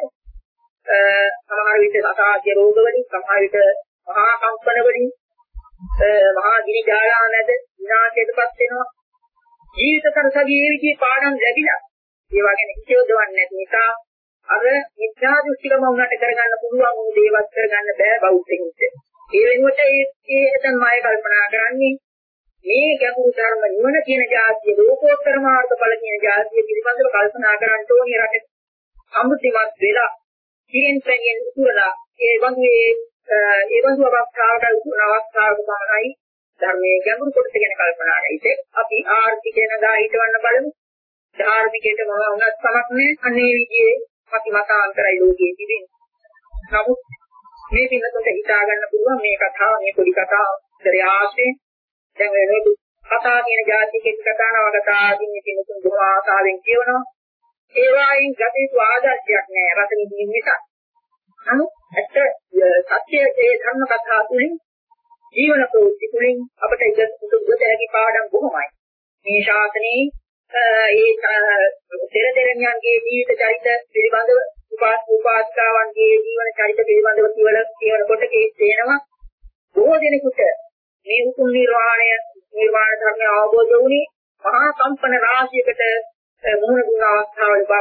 [SPEAKER 3] සමහර විට අසාධ්‍ය රෝග වලින් සමහර විට මහා කම්පන වලින් මහා ගිනි ජාලා නැද විනාශයටපත් වෙනවා ජීවිත කරසගේ ඒ විදිහේ පාඩම් ලැබිලා ඒවා ගැන හිතවදවන්නේ නැති නිසා අර මිත්‍යා දෘෂ්ටිකම උනට කරගන්න පුළුවන් වූ දේවල් කරගන්න බෑ බෞද්ධින්ට. ඒ වෙනුවට ඒ ඒකෙන් මාය කල්පනා කරන්නේ මේ ගැඹුරු ධර්ම නිවන කියන જાතිය ලෝකෝත්තර මාර්ගඵල කියන જાතිය පිළිබඳව කල්පනා කරන්න ඕනේ රට සම්මුතිමත් වෙලා කිරින් පැයෙන් උතුරලා ඒ වගේ ඒ වගේ අවස්ථාවකට උතුරන අවස්ථාවක තමයි ධර්මයේ ගැඹුරු කොටස ගැන කල්පනා කරන්නේ. අපි ආර්ථිකය නගා හිටවන්න බලමු. ධාර්මිකයට මොන වුණත් කමක් නැහැ. අනේ විදිහේ අපි මතාන්තරයි ලෝකයේ තිබෙන්නේ. නමුත් මේ පින්නතොට හිතා ගන්න පුළුවන් මේ කතාව මේ පොඩි කතාව ඉතරේ ආශ්‍රේ දැන් මේ කතා කියන જાතිකේ කතා නව කතා ආදී මේ පින්නතුන් බොහෝ ආසාවෙන් කියවනවා ඒ වයින් ගැටේතු ආදර්ශයක් නෑ රස නිදීම නිසා නමුත් ඇත්ත සත්‍යයේ ධර්ම කතා තුළින් ජීවන ප්‍රවෘත්ති තුළින් අපට ඉගත් හැකි පාඩම් බොහොමයි මේ ශාසනයේ ඒ තෙරදෙරණියන්ගේ ජීවිත චරිත පිළිබඳව උපාස් උපාස්කාවන්ගේ ජීවන චරිත පිළිබඳව කියවල කියනකොට තේරෙනවා බොහෝ දෙනෙකුට මේ උතුම් නිර්වාණය නිර්වාණ ධර්මය අවබෝධ වුණේ මහා කම්පන රාශියකට මුහුණ දුන අවස්ථාවල බව.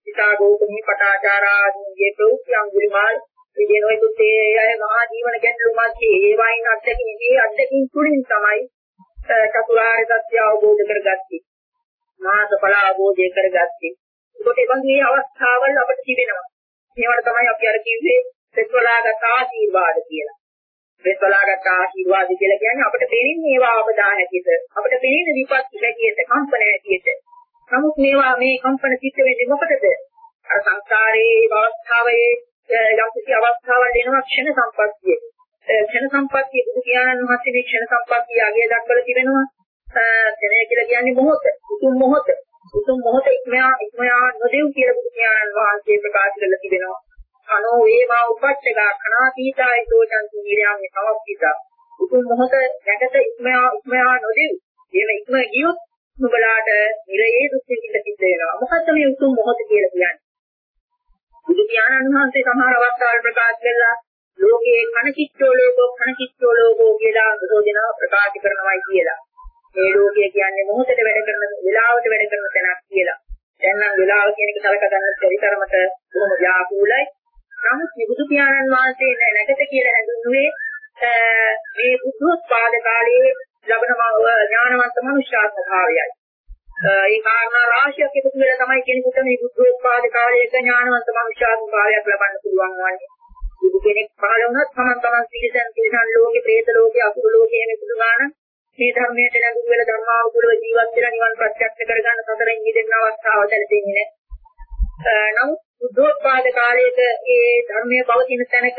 [SPEAKER 3] ඉතාගෝතමී පටාචාරාගේ ප්‍රවෘත්ති අඟුලිමාල් විදිනෝයි පුතේ අය මහා ජීවන ගැටලු මාත්‍රි ඒ වයින් අත්දැකීම් මේ අත්දැකීම් තුලින් තමයි චතුරාර්ය සත්‍ය අවබෝධ කරගත්තේ මාර්ගඵල අවබෝධය කරගත්තේ ඒකට ඒ වගේ අවස්ථාවල් අපිට තිබෙනවා මේවට තමයි අපි අර කිව්වේ සෙස්වලාගත ආශිර්වාද කියලා සෙස්වලාගත ආශිර්වාද කියලා කියන්නේ අපිට දෙන්නේ ඒවා අවදාන හැටියට අපිට දෙන්නේ විපත් හැටියට කම්පන හැටියට නමුත් මේවා මේ කම්පන සිද්ධ වෙන්නේ මොකටද අර සංස්කාරයේ අවස්ථාවේ යම් කිසි අවස්ථාවක් එනවා ක්ෂණ සම්පත්තිය. ක්ෂණ සම්පත්තිය බුදු පියාණන් වහන්සේ මේ ක්ෂණ සම්පත්තිය අගය දක්වලා තිබෙනවා. ක්ෂණය කියලා කියන්නේ මොහොත, උතුම් මොහොත. උතුම් මොහොත ඉක්මයා ඉක්මයා නොදෙව් කියලා බුදු පියාණන් වහන්සේ ප්‍රකාශ කරලා තිබෙනවා. අනෝ වේවා උපච්චගා කණාතීතයි තෝචන්තු නිරයන් සමප්පිතා. උතුම් මොහොත නැගත ඉක්මයා ඉක්මයා නොදෙව්. එහෙම ඉක්ම ගියොත් නුඹලාට නිරයේ දුක් විඳින්න සිද්ධ වෙනවා. මොකද්ද මේ උතුම් මොහොත කියලා කියන්නේ? බුදු පියාණන් වහන්සේ සමහර අවස්ථාවල ප්‍රකාශ කළා ලෝකේ කණකිච්චෝ ලෝකෝ කණකිච්චෝ ලෝකෝ කියලා සෝදෙනා ප්‍රකාශ කරනවායි කියලා. මේ ලෝකය කියන්නේ මොහොතට වැඩ කරන වෙලාවට වැඩ කරන තැනක් කියලා. දැන් නම් වෙලාව කියන එක සලක ගන්න පරිතරමට බොහොම ව්‍යාකූලයි. නමුත් බුදු පියාණන් වහන්සේ නැගත කියලා හඳුන්වන්නේ මේ බුද්ධෝත්පාද කාලයේ ලැබෙන ඥානවන්ත මනුෂ්‍යාත්ම භාවයයි. ඒ කාරණා රාශියක් එකතු වෙලා තමයි කෙනෙකුට මේ බුද්ධෝත්පාද කාලයක ඥානවන්ත මනුෂ්‍යාත්ම භාවයක් ලබන්න පුළුවන් වන්නේ. බුදු කෙනෙක් පහළ වුණත් තමන් තමන් සිටින තිරසන් ලෝකේ, പ്രേත ලෝකේ, අසුර ලෝකේ මේ බුදු ගාන මේ ධර්මයට නැඹුරු වෙලා ධර්මාවබෝධව ජීවත් වෙලා නිවන් ප්‍රත්‍යක්ෂ කරගන්න සතරෙන් මිදෙන්න අවස්ථාව දැනෙන්නේ නැහැ. නමුත් බුද්ධෝත්පාද කාලයක මේ ධර්මයේ පවතින තැනක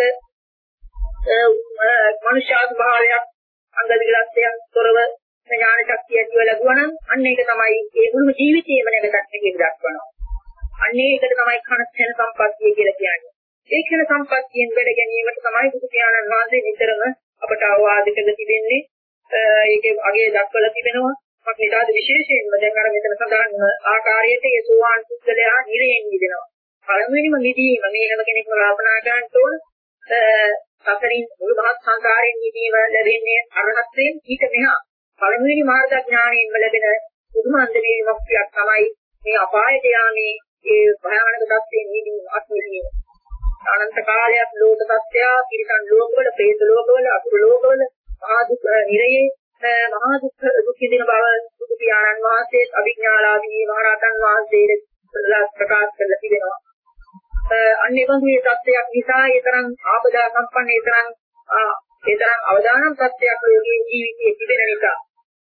[SPEAKER 3] මනුෂ්‍යාත්ම භාවයක් අංග විලාසයෙන් තොරව ඥාන ශක්තිය ඇතිව ලැබුවා නම් අන්න ඒක තමයි ඒ මුළු ජීවිතේම නැගතක් කියන දක්වනවා. අන්න ඒකට තමයි කනස්තන සම්පත්තිය කියලා කියන්නේ. ඒ කියන සම්පත්තියෙන් වැඩ ගැනීමට තමයි බුදු පියාණන් වහන්සේ නිතරම අපට අවවාද කළ තිබෙන්නේ. ඒකේ අගේ දක්වලා තිබෙනවා. මක් නිදාද විශේෂයෙන්ම දැන් අර මෙතන සඳහන් ආකාරයට ඒ සෝවාන් පුද්ගලයා නිරයෙන් මිදෙනවා. පළමුවෙනිම මිදීම මේ හැම කෙනෙක්ම කල්පනා කරන්න ඕන. සතරින් මුළු මහත් සංසාරයෙන් මිදීම ලැබෙන්නේ අරහත්යෙන් ඊට මෙහා පළමුවෙනි මාර්ග ඥාණයෙන් ලැබෙන උතුම්න්දමේ විමුක්තියක් තමයි මේ අපායට යාමේ ඒ භයානක තත්ත්වයෙන් මිදීම අත්මිදීම. අනන්ත කාලයක් ලෝක සත්‍යය, කිරිතන් ලෝකවල, പ്രേත ලෝකවල, අසුර ලෝකවල මහා දුක් නිරයේ මහා දුක් දුක් විඳින බව බුදු පියාණන් වහන්සේ අභිඥාලාභී මහරහතන් වහන්සේ ප්‍රකාශ කරලා තිබෙනවා. අන්නේ වගේ තත්ත්වයක් නිසා ඒ තරම් ආපදා සම්පන්න ඒ තරම් ඒ තරම් අවදානම් තත්ත්වයක් ලෝකයේ ජීවිතයේ තිබෙන නිසා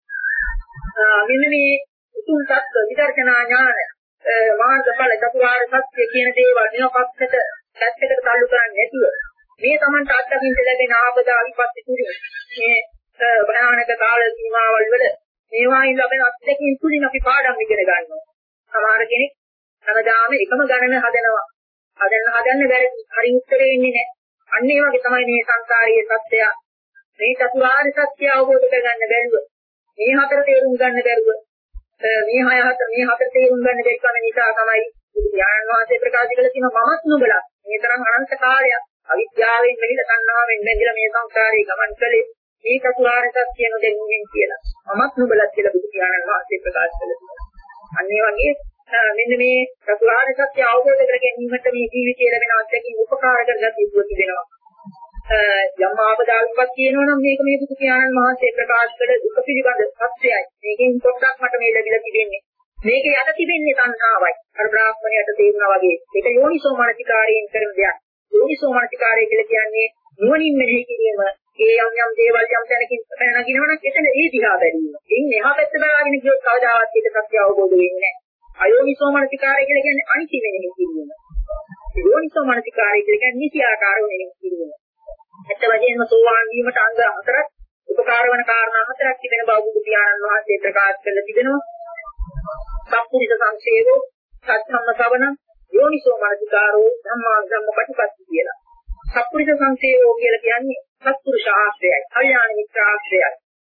[SPEAKER 3] මෙන්න මේ උතුම් තත්ත්ව විදර්ශනා ඥාන මාර්ගඵල චතුරාර්ය සත්‍ය කියන දේවල් නියපත්තට පැත්තකට තල්ලු කරන්නේ නැතුව මේ Tamanට අත්දකින්න ලැබෙන ආපදා විපත්ති තුලින් මේ භයානක කාල සීමාවල් වල මේවායින් ලැබෙන අත්දැකීම් තුලින් අපි පාඩම් ඉගෙන ගන්නවා. සමහර කෙනෙක් හැමදාම එකම ගණන හදනවා. හදන්න හදන්න බැරි හරි උත්තරේ එන්නේ නැහැ. අන්න ඒ වගේ තමයි මේ සංසාරීය සත්‍යය. මේ චතුරාර්ය සත්‍ය අවබෝධ කරගන්න බැරුව, මේ හතර තේරුම් ගන්න බැරුව, මේ හය හතර මේ හතර තේරුම් ගන්න බැරිකම නිසා තමයි ඥාන වාසේ ප්‍රකාශ කළ තියෙනවා මමත් නුඹලා මේ තරම් අනන්ත කාලයක් අවිද්‍යාවෙන් මෙලිලා තණ්හාවෙන් බැඳිලා මේ සංසාරේ ගමන් කළේ මේ චතුරාර්ය සත්‍ය නොදෙන්නුවෙන් කියලා. මමත් නුඹලා කියලා බුදු ඥාන වාසේ ප්‍රකාශ කළා. අන්න ඒ වගේ මෙන්න මේ චතුරාර්ය සත්‍ය අවබෝධ කර ගැනීමට මේ ජීවිතයේ ලැබෙන අත්දැකීම් උපකාර කරගත් යුතු වෙනවා. යම් ආපදාවක්වත් කියනවා නම් මේක මේ බුදු පියාණන් වහන්සේ ප්‍රකාශ කළ දුක පිළිබඳ සත්‍යයයි. මේකෙන් පොඩ්ඩක් මට මේ ලැබිලා තිබෙන්නේ. මේක යට තිබෙන්නේ තණ්හාවයි. අර බ්‍රාහ්මණයට තේරුණා වගේ. ඒක යෝනිසෝ මනසිකාරයෙන් කරන දෙයක්. යෝනිසෝ මනසිකාරය කියලා කියන්නේ නුවණින් මෙහෙය කිරීම. ඒ යම් යම් දේවල් යම් තැනකින් නැගිනවනම් එතන ඒ දිහා බැලීම. එින් එහා පැත්ත බලාගෙන ගියොත් කවදාවත් ඒක සත්‍ය අවබෝධ වෙන්නේ නැහැ. අයෝනිසෝ මනසිකාරය කියලා කියන්නේ අනිත්‍ය වෙනෙහි කිරීම. යෝනිසෝ මනසිකාරය කියලා කියන්නේ නිසි ආකාරව මෙහෙය කිරීම. ඇත්ත වශයෙන්ම සෝවාන් වීමට අංග හතරක් උපකාර වන කාරණා හතරක් තිබෙන බව බුදු පියාණන් වහන්සේ ප්‍රකාශ කරලා තිබෙනවා. සම්පූර්ණ සංසේවෝ සත්‍යම්ම සවන යෝනිසෝ මනසිකාරෝ ධම්මා ධම්ම ප්‍රතිපත්ති කියලා. සම්පූර්ණ සංසේවෝ කියලා කියන්නේ සත්පුරුෂ ආශ්‍රයයි, කල්යාණ මිත්‍ර ආශ්‍රයයි.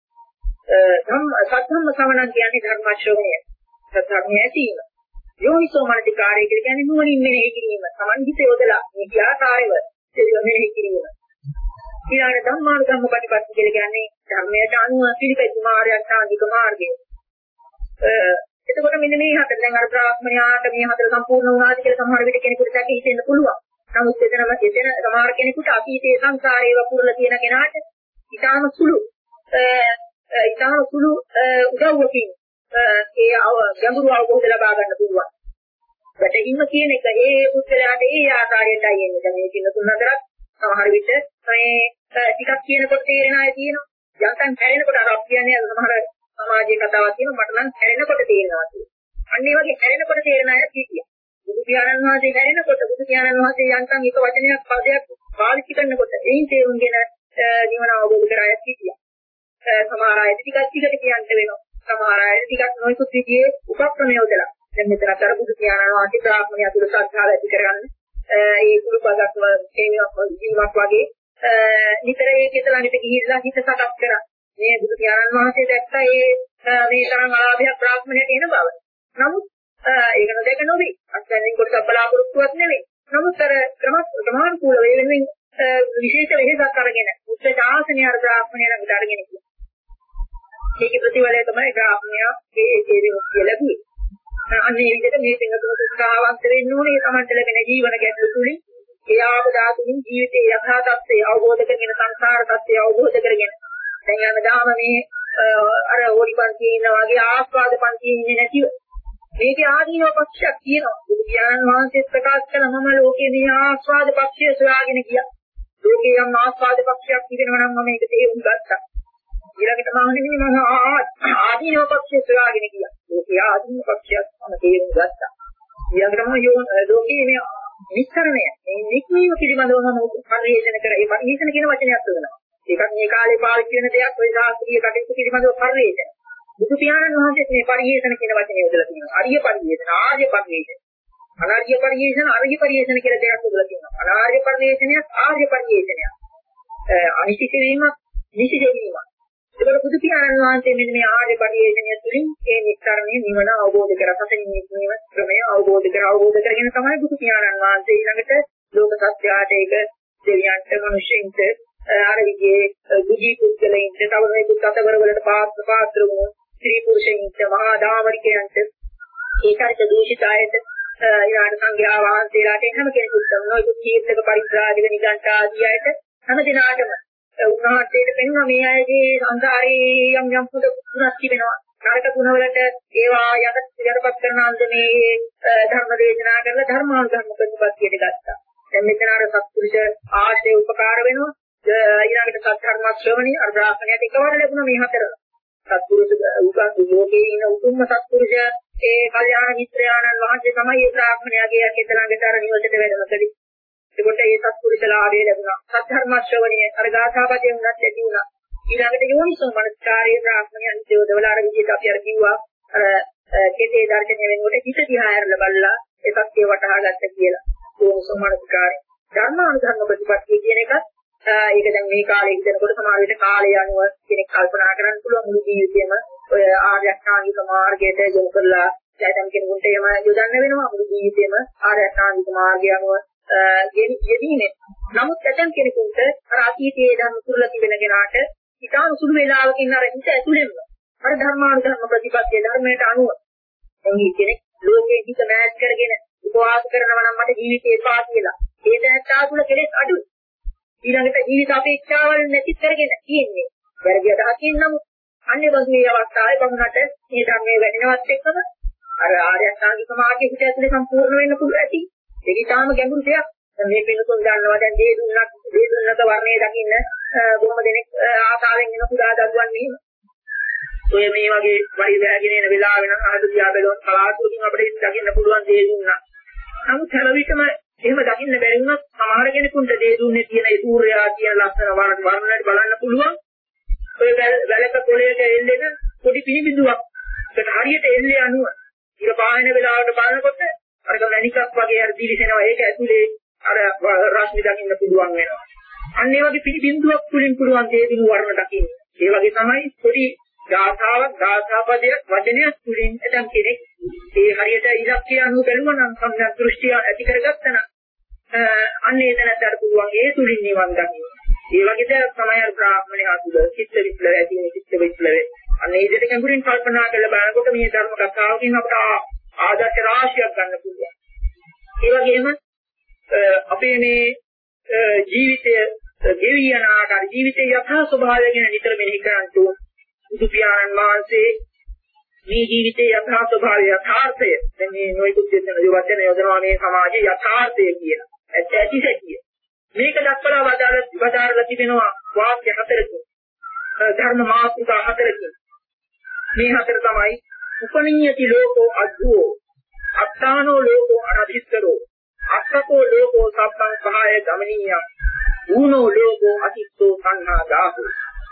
[SPEAKER 3] ධම්ම සත්‍යම්ම සවන කියන්නේ ධර්ම ශ්‍රවණය. සත්‍යඥ ඇසීම. යෝනිසෝ මනසිකාරය කියලා කියන්නේ නුවණින් මෙහෙය කිරීම. Taman හිත යොදලා මේ ආකාරයව මෙහෙය කිරීම. ඊළඟ ධම්මාන ධම්ම ප්‍රතිපත්ති කියලා කියන්නේ ධර්මයට අනුව පිළිපැදීම මාර්ගයක් සාධික මාර්ගය. එතකොට මෙන්න මේ හතර දැන් අර බ්‍රාහ්මණයාට මේ හතර සම්පූර්ණ වුණාද කියලා සමහර විට කෙනෙකුට දැක හිතෙන්න පුළුවන්. නමුත් එතනම එතන සමහර කෙනෙකුට අතීතයේ සංසාරේ වපුරලා තියෙන කෙනාට ඊටාම සුළු ඊටාම සුළු උදව්වකින් ඒ ගැඹුරු අවබෝධ ලබා ගන්න පුළුවන්. වැටහිම කියන එක ඒ පුද්ගලයාට ඒ ආකාරයටයි එන්නේ. දැන් මේ කින තුන හතරක් සමහර විට මේ ටිකක් කියනකොට තේරෙන අය තියෙනවා. යන්තම් හැරෙනකොට අර අපි කියන්නේ සමහර සමාජයේ කතාවක් තියෙනවා මට නම් හැරෙනකොට තේරෙනවා කියලා. අන්න ඒ වගේ හැරෙනකොට තේරෙන අය කිසියා. බුදු පියාණන් වහන්සේ හැරෙනකොට බුදු පියාණන් වහන්සේ යන්තම් එක වචනයක් පදයක් පාවිච්චි කරනකොට එයින් තේරුම්ගෙන නිවන අවබෝධ කරගන්න අය කිසියා. සමහර අය ටිකක් ටිකට කියන්න වෙනවා. සමහර අය ටිකක් නොයෙකුත් විදිහේ උපක්‍රම යොදලා දැන් මෙතන අතර බුදු පියාණන් වහන්සේ ප්‍රාඥා තුළ සත්‍යාව ඇති කරගන්න ඒ කුළු පදක් වගේ වගේ නිතර ඒකේ ළඟට ගිහිල්ලා හිත සකස් කරා. මේ බුදු පියාණන් වහන්සේ දැක්කා ඒ මේ තරම් ආභාවයක් බ්‍රාහ්මණයට එන බව. නමුත් ඒක නොදැක නොවේ. අත්දැකීම් කොට බලාපොරොත්තුවක් නෙවෙයි. නමුත් අර ක්‍රමානුකූල වේලෙන් විශේෂ වෙහෙසක් අරගෙන උත්තර ආසනය අර බ්‍රාහ්මණය ළඟට අරගෙන ගියා. ඒකේ ප්‍රතිඵලය තමයි බ්‍රාහ්මණයා ඒ ඒ විමුක්තිය ලැබුවේ. අන්නේ විදිහට මේ පින්තුන් උත්සාහවන්ත වෙන්න ඕනේ තමන්ට ලැබෙන ජීවන ගැටලු තුලින් ඒ ආපදාතුලින් ජීවිතයේ යථා තත්ත්වය අවබෝධ කරගෙන සංසාර තත්ත්වය අවබෝධ කරගෙන දැන් යමදාම මේ අර ඕඩිපන්තියේ ඉන්නා වගේ ආස්වාද පන්තියේ ඉන්නේ නැතිව මේකේ ආදීනව පක්ෂයක් තියෙනවා. බුදු පියාණන් වහන්සේ ප්‍රකාශ කළ මම ලෝකේ මේ ආස්වාද පක්ෂය සොයාගෙන ගියා. ලෝකේ යම් ආස්වාද පක්ෂයක් තිබෙනවා නම් මම ඒක තේරුම් ගත්තා. ඊළඟට මම මම ආදීනව පක්ෂය සොයාගෙන ගියා. ලෝකේ ආදීනව පක්ෂයක් මම තේරුම් ගත්තා. ඊළඟට මම ලෝකේ මේ නිස්සරණය මේ නික්මීම පිළිබඳව මම පරිශන කරා. ඒ පරිශන කියන වචනයක් තුනනවා. ඒකත් මේ කාලේ පාවිච්චි වෙන දෙයක් ඔය ශාස්ත්‍රීය කටයුතු පිළිබඳව පරිශන. බුදු පියාණන් වහන්සේ මේ පරිශන කියන වචනේ යොදලා තියෙනවා. අරිය පරිශන, ආර්ය පරිශන. අනාර්ය පරිශන, අරිය පරිශන කියලා දෙකක් යොදලා තියෙනවා. අනාර්ය පරිශනයක්, ආර්ය පරිශනයක්. අනිත්‍ය වීම, නිසිත වීම. ඒකට බුදු පියාණන් වහන්සේ මෙන්න මේ ආර්ය පරිශනය තුළින් මේ නිස්සාරණය නිවන අවබෝධ කරගන්න නිවන ක්‍රමය අවබෝධ කර අවබෝධ කරගෙන තමයි බුදු පියාණන් වහන්සේ ඊළඟට ලෝක සත්‍යයට ඒක දෙවියන්ට මිනිස්සුන්ට ආර විදිහේ දුජී පුද්ගලයින්ට තව මේක කතවර වලට පාත්‍ර පාත්‍ර වුණු ස්ත්‍රී පුරුෂයින්ට මහා දාමරිකයන්ට ඒකාර්ථ දූෂිතයන්ට ඊළඟට සංඝයා වහන්සේලාට හැම කෙනෙකුටම නොයෙකු කීර්තක පරිත්‍රාජක නිගණ්ඨ ආදී අයට හැම දිනාටම උන්වහන්සේට පෙන්වන මේ අයගේ සංසාරේ යම් යම් පුදක් තිබෙනවා. නරක ගුණවලට ඒවා යටත් යටපත් කරන අන්දමේ ධර්ම දේශනා කරලා ධර්මානුධර්ම ප්‍රතිපත්තියට ගත්තා. දැන් මෙතන අර සත්පුරුෂ ආශ්‍රය උපකාර වෙනවා. ඊළඟට සත්‍ධර්ම ශ්‍රවණී අර බ්‍රාහ්මණයට එකවර ලැබුණා මේ හතර. සත්පුරුෂ උගත් ලෝකේ ඉන්න උතුම්ම සත්පුරුෂ ඒ කල්යාණ මිත්‍රයාණන් වහන්සේ තමයි ඒ බ්‍රාහ්මණයාගේ යකේ ළඟට අර නිවසට වැඩම කළේ. ඒකට ඒ සත්පුරුෂ ලාභය ලැබුණා. සත්‍ධර්ම ශ්‍රවණී අර ගාථාපදයෙන් උනත් ඇති වුණා. ඊළඟට යෝනිසෝ මනස්කාරයේ බ්‍රාහ්මණයන් දේවදවල අර විදිහට අපි අර කිව්වා අර කෙටේ දර්ශනය වෙනකොට හිත දිහා හැරලා බලලා ඒ සත්‍ය වටහා ගත්ත කියලා. යෝනිසෝ මනස්කාරය ධර්මානුධර්ම ප්‍රතිපත්තිය කියන එක ඒක දැන් මේ කාලේ ඉඳනකොට සමහර විට කාලය අනුව කෙනෙක් කල්පනා කරන්න පුළුවන් මුළු ජීවිතේම ඔය ආර්ය අෂ්ටාංගික මාර්ගයට යොමු කරලා දැන් කෙනෙකුට එම යොදන්න වෙනවා මුළු ජීවිතේම ආර්ය අෂ්ටාංගික මාර්ගය අනුව යෙදීනේ. නමුත් ඇතම් කෙනෙකුට අර අතීතයේ ධර්ම කුරුලා තිබෙන කෙනාට ඊටාම සුළු වේලාවකින් අර හිත ඇතුළෙන්ම අර ධර්මානුධර්ම ප්‍රතිපත්තිය ධර්මයට අනුව එන්නේ කෙනෙක් ලෝකයේ හිත මෑත් කරගෙන උපවාස කරනවා නම් මට ජීවිතේ එපා කියලා. ඒ දැනටා තුල කෙලෙස් අඩුයි. ඊළඟට ජීවිත අපේක්ෂාවල් නැති කරගෙන තියෙන්නේ. වැරදි අදහකින් නම් අන්නේ වගේ අවස්ථාවේ පමුණට මේ ධර්මයේ වැඩිනවත් එක්කම අර ආර්ය අෂ්ටාංගික මාර්ගයේ හිත ඇතුලේ සම්පූර්ණ වෙන්න පුළුවන් ඇති. ඒක ඊටාම ගැඹුරු දෙයක්. මේ පිළිතුරු ගන්නවා දැන් දේ දුන්නක් දේ දුන්නක වර්ණයේ දකින්න බොහොම දෙනෙක් ආසාවෙන් එන පුදා දරුවන් මෙහෙම. ඔය මේ වගේ වරි වැගෙන එන වෙලාව වෙන අහද දිහා බැලුවොත් කලාතුරකින් අපිට දකින්න පුළුවන් දේ දුන්නා. නමුත් හැම විටම එහෙම දකින්න බැරි වුණත් සමහර කෙනෙකුට දේ දුන්නේ තියෙන ඒ සූර්යයා කියන ලස්සන වර්ණයට බලන්න පුළුවන්. ඔය වැලක පොළේට එල්ලෙන පොඩි පිළිබිඳුවක්. ඒක හරියට එල්ලේ අනුව ඉර පායන වෙලාවට බලනකොට අර ගමනිකක් වගේ අර දිලිසෙනවා. ඒක ඇතුලේ අර රශ්මි දකින්න පුළුවන් වෙනවා. අන්න ඒ වගේ පිළිබිඳුවක් තුලින් පුළුවන් දේ දිනු වර්ණ දකින්න. ඒ වගේ තමයි පොඩි ගාථාවක් ගාථාපදයක් වචනයක් තුලින් එතන කෙනෙක් ඒ හරියට ඉලක්කය අනුව බැලුවා නම් සම්‍යක් දෘෂ්ටිය ඇති කරගත්තා නම් අන්න එතනට පුළුවන් ඒ තුලින් නිවන් දකින්න. ඒ වගේ දෙයක් තමයි අර බ්‍රාහ්මණයා තුළ චිත්ත විප්ලවය ඇති වෙන චිත්ත විප්ලවය අනේ ඉදිරියට ගැඹුරින් කල්පනා කරලා බලනකොට මේ ධර්ම කතාවකින් අපට ආදර්ශ රාශියක් ගන්න පුළුවන්. ඒ වගේම අපේ මේ ජීවිතය ගෙවි යන ආකාර ජීවිතයේ යථා ස්වභාවය ගැන නිතර මෙනෙහි කරන්න ඕන. බුදු පියාණන් වහන්සේ මේ ජීවිතයේ යථා ස්වභාවය යථාර්ථය දැන් මේ නොයෙකුත් දෙන වචන යොදනවා මේ සමාජයේ යථාර්ථය කියලා. ඇත්ත ඇති සැටිය. මේක දක්වලා වදාළ වදාරලා තිබෙනවා වාක්‍ය හතරකින්. ධර්ම මාතෘකා හතරකින්. මේ හතර තමයි උපනිඤ්ඤති ලෝකෝ අද්භූතෝ අත්තානෝ ලෝකෝ අනදිස්තරෝ අක්ඛතෝ ලෝකෝ සබ්බං සහාය ගමනීය ඌනෝ ලෝකෝ අතිත්තෝ සංඝා දාහෝ.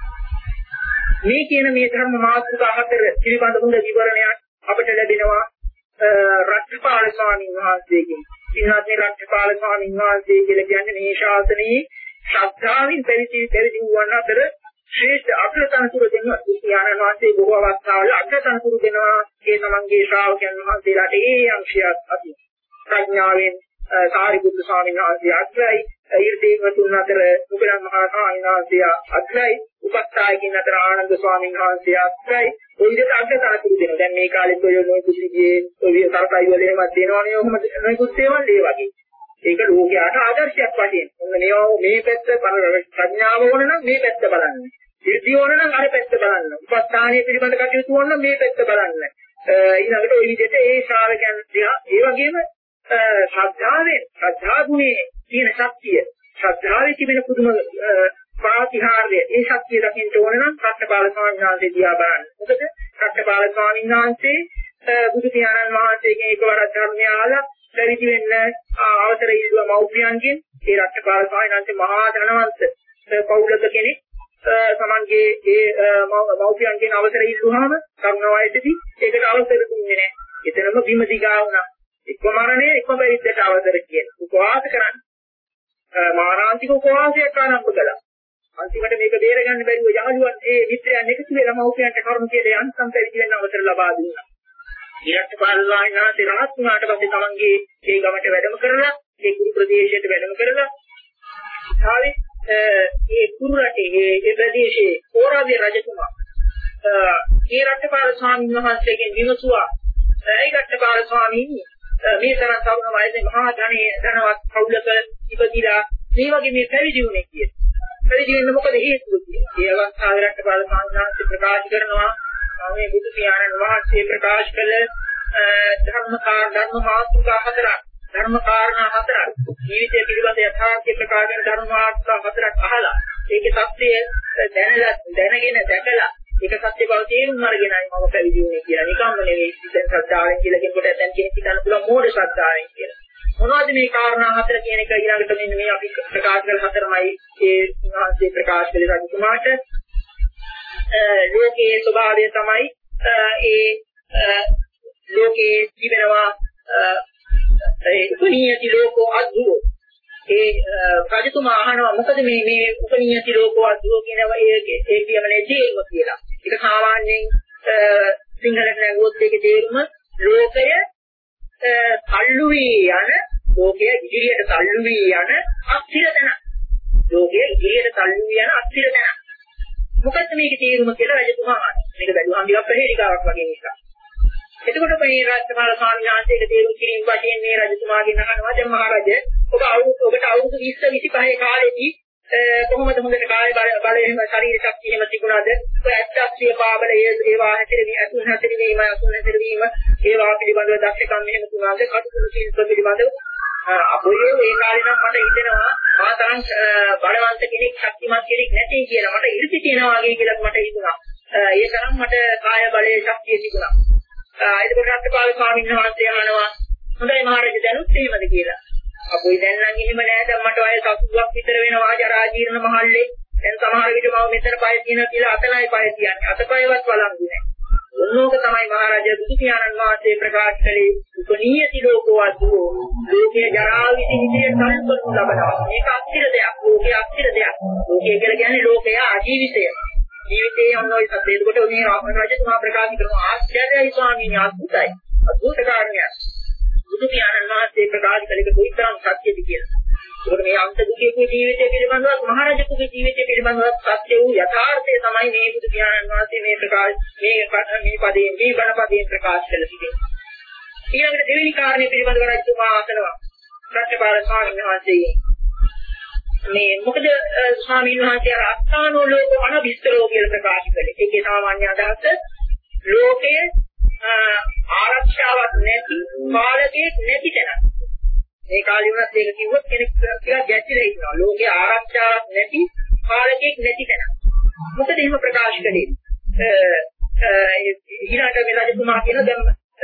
[SPEAKER 3] මේ කියන මේ ධර්ම මාතෘකා හතර පිළිබඳ හොඳ විවරණයක් අපට ලැබෙනවා රත්නපාල ස්වාමීන් වහන්සේගෙන්. ඉන්නත් මේ රත්නපාල ස්වාමීන් වහන්සේ කියලා කියන්නේ මේ ශාසනයේ ශ්‍රද්ධාවෙන් පැවිදි පැවිදි වූවන් අතර ශ්‍රේෂ්ඨ අග්‍රතනතුරු දෙනවා. ඥානන් වහන්සේ බොහෝ අවස්ථාවල අග්‍රතනතුරු දෙනවා. ඒ තමන්ගේ ශ්‍රාවකයන් වහන්සේලාට ඒ අංශයක් ඇති. ප්‍රඥාවෙන් සාරිපුත්තු ස්වාමීන් වහන්සේ අග්‍රයි, ඊර්දීව තුන් අතර මුගලන් මහා ස්වාමීන් වහන්සේ අග්‍රයි, උපස්ථායකින් අතර ආනන්ද ස්වාමීන් වහන්සේ අග්‍රයි. ඔය විදිහට අග්‍රතනතුරු දෙනවා. දැන් මේ කාලෙත් ඔය නොයි කුසිගේ ඔය සරසයි වල එහෙමත් දෙනවනේ. ඔහොම නොයි කුස්සේවල් ඒ වගේ. ඒක ලෝකයට ආදර්ශයක් වශයෙන්. මොන මේවා මේ පැත්ත ප්‍රඥාව ඕන නම් මේ පැත්ත බලන්න. ඉර්ධිය ඕන නම් අර පැත්ත බලන්න. උපස්ථානීය පිළිබඳ කටයුතු ඕන නම් මේ පැත්ත බලන්න. ඊළඟට ওই විදිහට ඒ ශ්‍රාවකයන් දිහා ඒ වගේම ශ්‍රද්ධාවේ ශ්‍රද්ධා ගුණයේ තියෙන ශක්තිය ශ්‍රද්ධාවේ තිබෙන පුදුම පාතිහාර්ය ඒ ශක්තිය දකින්න ඕන නම් රත්නපාල ස්වාමීන් වහන්සේ දිහා බලන්න. මොකද රත්නපාල ස්වාමීන් වහන්සේ බුදු පියාණන් වහන්සේගෙන් එකවරක් ධර්මය අහලා පැවිදි වෙන්න අවසර ඉල්ලුවා මව්පියන්ගෙන්. ඒ රත්නපාල ස්වාමීන් වහන්සේ මහා ධනවන්ත පෞලක කෙනෙක්. සමන්ගේ ඒ මව්පියන්ගෙන් අවසර ඉල්ලුවාම කරුණ වයසේදී ඒකට අවසර දුන්නේ නැහැ. එතනම බිම දිගා වුණා. එක්ක මරණය එක්ක බැරිද්දට අවසර කියන. උපවාස කරන්න. මාරාන්තික උපවාසයක් ආරම්භ කළා. අන්තිමට මේක බේරගන්න බැරිව යහළුවන් ඒ මිත්‍රයන් එකතු වෙලා මව්පියන්ට කරුණ කියලා යන්තම් පැවිදි වෙන්න අවසර ලබා දුන්නා. ඊට පස්සේ රහත් වුණාට පස්සේ තමන්ගේ ඒ ගමට වැඩම කරලා ඒ කුරු ප්‍රදේශයට වැඩම කරලා ආවේ ඒ කුරු රටේ ඒ ප්‍රදේශයේ ඕරාවේ රජතුමා ඒ රටපාල ස්වාමීන් වහන්සේගෙන් විමසුවා ඒ රටපාල ස්වාමීන් මේ තරම් තරුණ වයසේ මහා ධනයේ ධනවත් කවුලක ඉපදිලා මේ වගේ මේ පැවිදි වුණේ කියේ. පැවිදි වෙන්න මොකද හේතුව කියලා. ඒ අවස්ථාවේ රටපාල ස්වාමීන් වහන්සේ ප්‍රකාශ කරනවා මේ බුදු පියාණන් වහන්සේ ප්‍රකාශ කළ ධර්මකාර ධර්ම මාතෘකා හතරක් ධර්ම කාරණා හතරක් ජීවිතය පිළිබඳ යථාර්ථ ප්‍රකාශ කරන ධර්ම මාතෘකා හතරක් අහලා ඒකේ தත්ත්වය දැනලා දැනගෙන දැකලා ඒක සත්‍ය බව තේරුම් අරගෙනයි මම පැවිදි වුණේ කියලා. නිකම්ම නෙවෙයි ඉතින් ශ්‍රද්ධාවෙන් කියලා කෙනෙකුට දැන් කෙනෙක් හිතන්න පුළුවන් මෝඩ ශ්‍රද්ධාවෙන් කියලා. මොනවද මේ කාරණා හතර කියන එක ඊළඟට මෙන්න මේ අපි ප්‍රකාශ කරන හතරමයි ඒ මහන්සිය ප්‍රකාශ කළේ රජතුමාට. ලෝකයේ ස්වභාවය තමයි ඒ ලෝකයේ තිබෙනවා ඒ උපනීයති ලෝකෝ අද්භූතෝ. ඒ රජතුමා අහනවා මොකද මේ මේ උපනීයති ලෝකෝ අද්භූතෝ කියනවා ඒ ඒ කියමනේ තේරුම කියලා. ඒක සාමාන්‍යයෙන් සිංහලට නැගුවොත් ඒකේ තේරුම ලෝකය තල්ලු වී යන ලෝකය ඉදිරියට තල්ලු වී යන අස්තිර තැන. ලෝකය ඉදිරියට තල්ලු වී යන අස්තිර තැන. මොකක්ද මේකේ තේරුම කියලා රජතුමා අහනවා. මේක බැලුවාම ටිකක් ප්‍රහේලිකාවක් වගේ නිසා. එතකොට මේ රාජ්‍යපාල ස්වාමීන් වහන්සේට තේරුම් කිරීම වශයෙන් මේ රජතුමාගෙන් අහනවා දැන් මහරජ ඔබ අවුරුදු ඔබට අවුරුදු විස්ස විසිපහේ කාලෙදී කොහොමද හොඳට කාය බල බලයෙන් ශරීර ශක්තිය එහෙම තිබුණාද? ඔය ඇත්තක්ෂය පාබල ඒ ඒවා හැතරේ අසුන් හැතරේ වීම අසුන් හැතරේ වීම ඒවා පිළිබඳව දක්ෂකම් මෙහෙම තුනද කටුකුරු ශිල්ප පිළිබඳව අපේ ඒ කාලේ නම් මට හිතෙනවා මා තරම් බලවන්ත කෙනෙක් ශක්තිමත් කෙනෙක් නැtei කියලා මට ඉරිසි තියනවා වගේ කියලා මට හිතුණා. ඒ තරම් මට කාය බලයේ ශක්තිය තිබුණා. එතකොට රත්නපාල ස්වාමීන් වහන්සේ අහනවා හොඳයි මහරජා දැනුත් එහෙමද කියලා. අපොයි දැන් නම් එහෙම නෑ දැන් මට වයස අසූවක් විතර වෙනවා ජරා ජීර්ණ මහල්ලේ. දැන් සමහර විට මම මෙතන පය තියෙනවා කියලා අතනයි පය තියන්නේ. අතපයවත් වළංගු නෑ. ඔන්නෝක තමයි මහරජා බුදු පියාණන් වහන්සේ ප්‍රකාශ කළේ උපනීයති ලෝකෝ අද්භූතෝ. ලෝකේ ජරා විදිහේ සම්පූර්ණ ලබනවා. මේක අස්තිර දෙයක්. ලෝකේ අස්තිර දෙයක්. ලෝකේ කියලා කියන්නේ ලෝකයේ ආජීවිතය. ජීවිතයේ ඔන්නෝයි සත්‍යයකට මේ රජතුමා ප්‍රකාශ කරන ආශ්චර්යයි ස්වාමීනි අద్భుතයි. අద్భుත කාරණයක්. බුදු පියාණන් වහන්සේ ප්‍රකාශ කළේ කොයිතරම් සත්‍යද කියලා. ඒකට මේ අන්ත දුකේ ජීවිතය පිළිබඳව මහරජතුගේ ජීවිතය පිළිබඳව සත්‍ය වූ යථාර්ථය තමයි මේ බුදු පියාණන් වහන්සේ මේ ප්‍රකාශ මේ මේ පදයෙන් මේ බණ පදයෙන් ප්‍රකාශ කළ තිබෙන්නේ. ඊළඟට දෙවෙනි කාරණේ පිළිබඳව රජතුමා අසනවා රත්නපාල ස්වාමීන් වහන්සේ මේ මොකද ස්වාමීන් වහන්සේ අර අත්තානෝ ලෝක අනවිස්තරෝ කියලා ප්‍රකාශ කළේ. ඒකේ සාමාන්‍ය අදහස ලෝකයේ ආරක්ෂාවක් නැති පාලකයෙක් නැති තැන. මේ කාලේ වුණත් ඒක කිව්වොත් කෙනෙක් ටිකක් ගැටෙලා ඉන්නවා. ලෝකයේ ආරක්ෂාවක් නැති පාලකයෙක් නැති තැන. මොකද එහෙම ප්‍රකාශ කළේ? ඊළඟට මේ රජතුමා කියන දැන්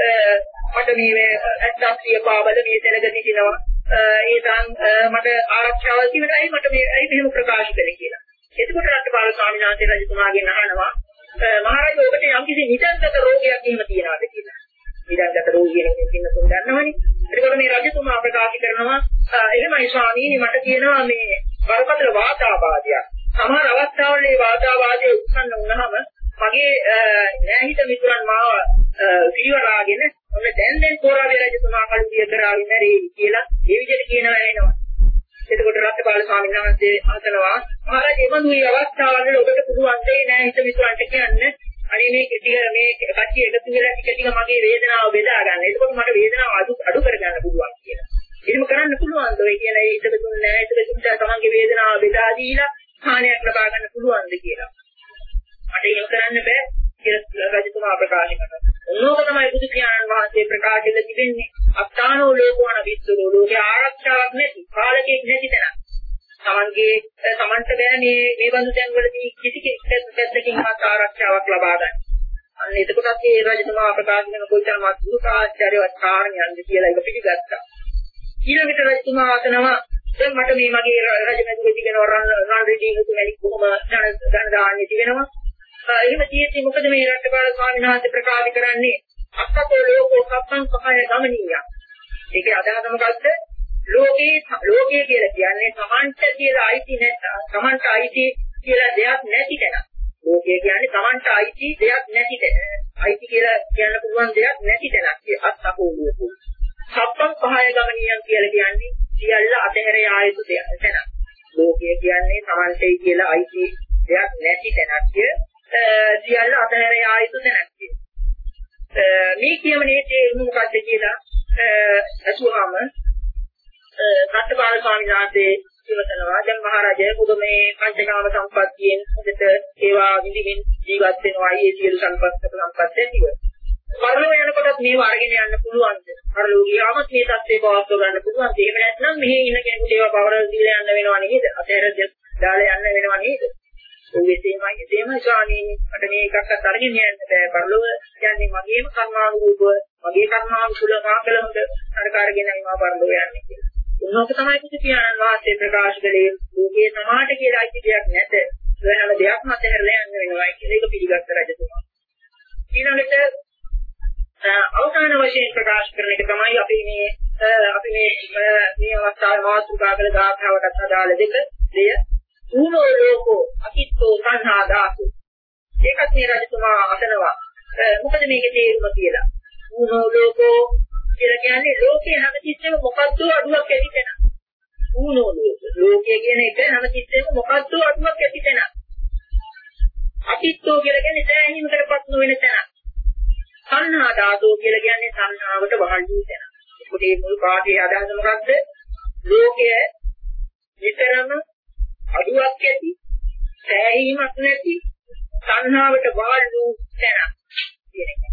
[SPEAKER 3] මට මේ ඇත්තස්ත්‍රිය පාබල මේ තැනක සිටිනවා. ඒ තරම් මට ආරක්ෂාවක් තිබුණායි මට මේ ඇයි මෙහෙම ප්‍රකාශ කළේ කියලා. එතකොට රත්පාල ස්වාමීන් වහන්සේ රජතුමාගෙන් අහනවා මහරජා ඔබට යම්කිසි නිදන්ගත රෝගයක් එහෙම තියනවාද කියලා. නිදන්ගත රෝගියෙක් කියන තුන් දන්නවනේ. ඒකවල මේ රජතුමා ප්‍රකාශ කරනවා එහෙමයි ස්වාමීනි මට කියනවා මේ බරපතල වාතාබාධයක්. සමහර අවස්ථාවල මේ වාතාබාධය උත්සන්න වුණාම මගේ නෑහිත මිතුරන් මාව පිළිවරාගෙන ඔන්න දැන් දැන් කෝරාවේ රජතුමා කල්පිය කරාවින් නැරේ කියලා මේ විදිහට කියනවා එනවා. එතකොට රත්පාල ස්වාමීන් වහන්සේ අහනවා මහරජා එවන් මේ අවස්ථාවල ඔබට පුළුවන් දෙයි නෑහිත මිතුරන්ට කියන්න අනේ මේ ටික මේ කච්චි එකතු වෙලා ටික ටික මගේ වේදනාව බෙදා ගන්න. එතකොට මට වේදනාව අඩු අඩු කරගන්න පුළුවන් කියලා. එහෙම කරන්න පුළුවන්ද ඔය කියන ඒ හිතතුන් නෑ හිතතුන්ට තමන්ගේ වේදනාව බෙදා දීලා හානියක් ලබා ගන්න පුළුවන්ද කියලා. මට එහෙම කරන්න බෑ කියලා රජතුමා ප්‍රකාශ කරනවා. ඕනෝක තමයි බුදු පියාණන් වහන්සේ ප්‍රකාශ කළ තිබෙන්නේ. අත්තානෝ ලෝකෝණ විස්සරෝ ලෝකේ ආරක්ෂාවක් නැති කාලකෙක් නැති තැන. තමන්ගේ තමන්ට බෑ මේ මේ බඳු තැන්වලදී කිසි කෙනෙක්ට ආරක්ෂාවක් ලබා ගන්න. අන්න එතකොටත් මේ රජතුමා ප්‍රකාශ කරන කොයිතරම් අద్భుත ආශ්චර්යවත් කාරණයක්ද කියලා ඒක පිළිගත්තා. ඊළඟට රජතුමා අතනවා දැන් මට මේ මගේ රජමැදුරේ තිබෙන රන් රන් රිදී මුතු මැලි කොහොම ධන ධන දාන්නේ තිබෙනවා. එහෙම තියෙද්දි මොකද මේ රටපාල ස්වාමීන් වහන්සේ ප්‍රකාශ කරන්නේ අක්කතෝ ලෝකෝ සම්පං පහය ගමනීය. ඒකේ අදහස මොකද්ද? ලෝකේ ලෝකයේ කියලා කියන්නේ තමන්ට කියලා අයිති නැත් තමන්ට අයිති කියලා දෙයක් නැති තැන. ලෝකය කියන්නේ තමන්ට අයිති දෙයක් නැති තැන. අයිති කියලා කියන්න පුළුවන් දෙයක් නැති තැනක්. ඒ අත්අකෝ ලෝකෝ. සම්පං පහය ගමනීය කියලා කියන්නේ සියල්ල අතහැර යා යුතු තැන. ලෝකය කියන්නේ තමන්ටයි කියලා අයිති දෙයක් නැති තැනක්. සියල්ල අතහැර යා යුතු තැනක්. මේ කියමනේ තේරුම මොකක්ද කියලා අසුවාම රත්පාල ස්වාමීන් වහන්සේ ඉවසනවා දැන් මහරජා ඔබ මේ පංචකාම සම්පත්තියෙන් හොඳට ඒවා විඳින්න ජීවත් වෙනවා ඒ සියලු සම්පත් සම්පත් ඇතිව. පරලෝ යනකොටත් මේව අරගෙන යන්න පුළුවන්ද? පරලෝ ගියාමත් මේ தත්ත්වේ පවත්ව ගන්න පුළුවන්ද? එහෙම නැත්නම් මෙහි ඉන්න කෙනෙකුට ඒවා පවර දීලා යන්න වෙනව නේද? අතහැර දාලා යන්න වෙනව නේද? ඔව්ෙසේමයි එසේමයි ස්වාමීනි මට මේ එකක්වත් අරගෙන යන්න බෑ. පරලෝ කියන්නේ මගේම කර්මානුරූපව මගේ කර්මානුකූල මාකලමුද අරකාරගෙන මම පරලෝ යන්නේ කියලා. උන්වහන්සේ තමයි බුදු පියාණන් වහන්සේ ප්‍රකාශ කළේ ලෝකයේ සමාට කියලා අයිති දෙයක් නැත. වෙනම දෙයක් මතහැරලා යන්න වෙනවා කියලා ඒක පිළිගත් රජතුමා. ඊළඟට අවසාන වශයෙන් ප්‍රකාශ කරන එක තමයි අපි මේ අපි මේ මේ අවස්ථාවේ මාතෘකා කළ ගාථාවකට අදාළ දෙක දෙය ඌනෝ ලෝකෝ අකිත්තෝ සංහා දාතු. ඒකත් මේ රජතුමා අසනවා. මොකද මේකේ තේරුම කියලා. ඌනෝ ලෝකෝ කියලා කියන්නේ ලෝකේ හැමතිස්සෙම මොකද්ද අඩුවක් ඇති තැන. ඌනෝ ලෝක. ලෝකයේ කියන එක හැමතිස්සෙම මොකද්ද අඩුවක් ඇති තැන. අකිත්තෝ කියලා කියන්නේ සෑහීමකටපත් නොවන තැන. සංහා දාතෝ කියලා කියන්නේ සංහාවට වහල් වූ තැන. ඒකට මේ මුල් පාඩේ අදහස මොකද්ද? ලෝකයේ විතරම අඩුවක් ඇති, සෑහීමක් නැති, සංහාවට වහල් වූ තැන කියන එක.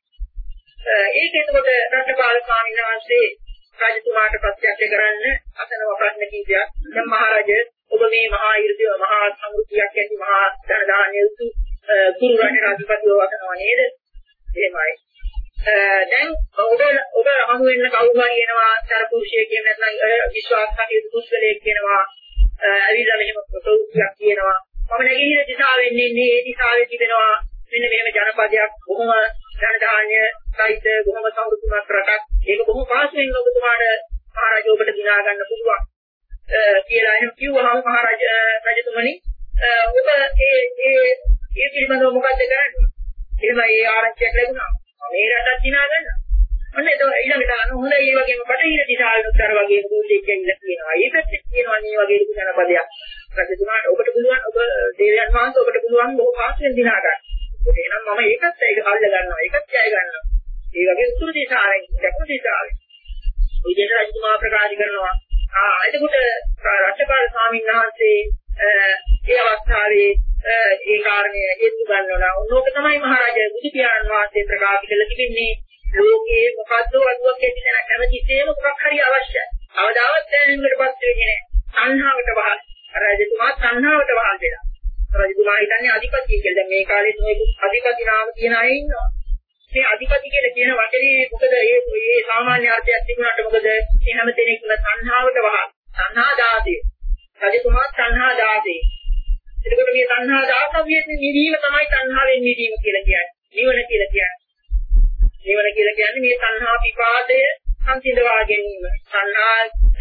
[SPEAKER 3] ඒක එතකොට රටපාල ස්වාමීන් වහන්සේ රජතුමාට ප්‍රත්‍යක්ෂ කරන්න අසන ප්‍රශ්න කීපයක්. දැන් මහරජා ඔබ මේ මහා ඊර්තිය මහා සම්ෘතියක් ඇති මහා ධන දානය උතු කුරු රටේ රාජපතිව වටනවා නේද? එහෙමයි. දැන් ඔබ ඔබ අහු වෙන්න කවුරු හරි එනවා සරපුරුෂයෙක් කියන නැත්නම් විශ්වාස කටයුතු කුසලයක් කියනවා ඇවිල්ලා මෙහෙම ප්‍රවෘත්තියක් කියනවා මම නැගිටින දිශාවෙන් ඉන්නේ ඒ දිශාවේ තිබෙනවා මෙන්න මෙහෙම ජනපදයක් බොහොම ධන දාන්‍ය සහිත බොහොම සමෘද්ධිමත් රටක් ඒක බොහොම පහසුවෙන් ඔබතුමාට මහරජා ඔබට දිනා ගන්න පුළුවන් කියලා එහෙම කිව්වහම මහරජා රජතුමනි ඔබ ඒ ඒ ඒ පිළිබඳව මොකද කරන්නේ එහෙම ඒ ආරංචියක් ලැබුණා මේ රටක් දිනා ගන්න. අන්න ඒක ඊළඟ ඊළඟට අනු හොඳ ඒ වගේම බටහිර දිශාවෙනුත් අර වගේම දූෂිත කියලා කියනවා. ඒ පැත්තේ කියනවා මේ වගේ දුකන පදයක්. රජතුමාට ඔබට පුළුවන් ඔබ දේවයන් වහන්සේ ඔබට පුළුවන් බොහෝ පාස්වෙන් දිනා ගන්න. එහෙනම් මම ඒකත් ඒක අල්ල ගන්නවා. ඒකත් ජය ගන්නවා. ඒ වගේ උතුරු දිශාවෙන් දකුණු දිශාවෙන්. ওই දෙන රජතුමා ප්‍රකාශ කරනවා. ආ එතකොට රටකාර ස්වාමීන් වහන්සේ ඒ අවස්ථාවේ ඒ කාරණේ හේතු ගන්නවා. ඕනෝක තමයි මහරජා බුදු පියාණන් වහන්සේ ප්‍රකාශ කළ තිබෙන්නේ. ලෝකයේ මොකද්ද වදුවක් ඇති තැන කැමතිසේම මොකක් හරි අවශ්‍යයි. අවදාවත් දැනෙන්නටපත් වෙන්නේ නැහැ. සංහාවට වහල්. රජතුමා සංහාවට වහල් වෙලා. රජතුමා හිතන්නේ අධිපති කියලා. දැන් මේ කාලේ මේ අධිපති නාම කියන අය ඉන්නවා. මේ අධිපති කියලා කියන වචනේ මොකද මේ මේ සාමාන්‍ය අර්ථයක් තිබුණාට මොකද මේ හැම දෙනෙක්ම සංහාවට වහල්. සංහා දාසේ. රජතුමා සංහා දාසේ. එතකොට මේ සංහා දාසවියේ නිවීම තමයි සංහාවෙන් නිවීම කියලා කියන්නේ. නිවන කියලා කියන්නේ. නිවන කියලා කියන්නේ මේ සංහා විපාදය සංසිඳවා ගැනීම. සංහා